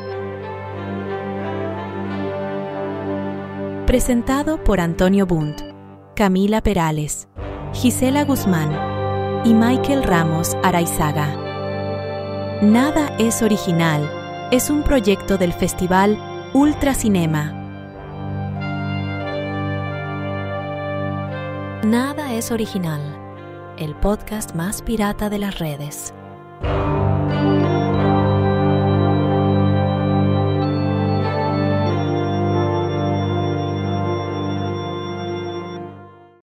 Presentado por Antonio Bundt, Camila Perales, Gisela Guzmán y Michael Ramos Araizaga. Nada es Original es un proyecto del Festival Ultracinema. Nada es Original, el podcast más pirata de las redes.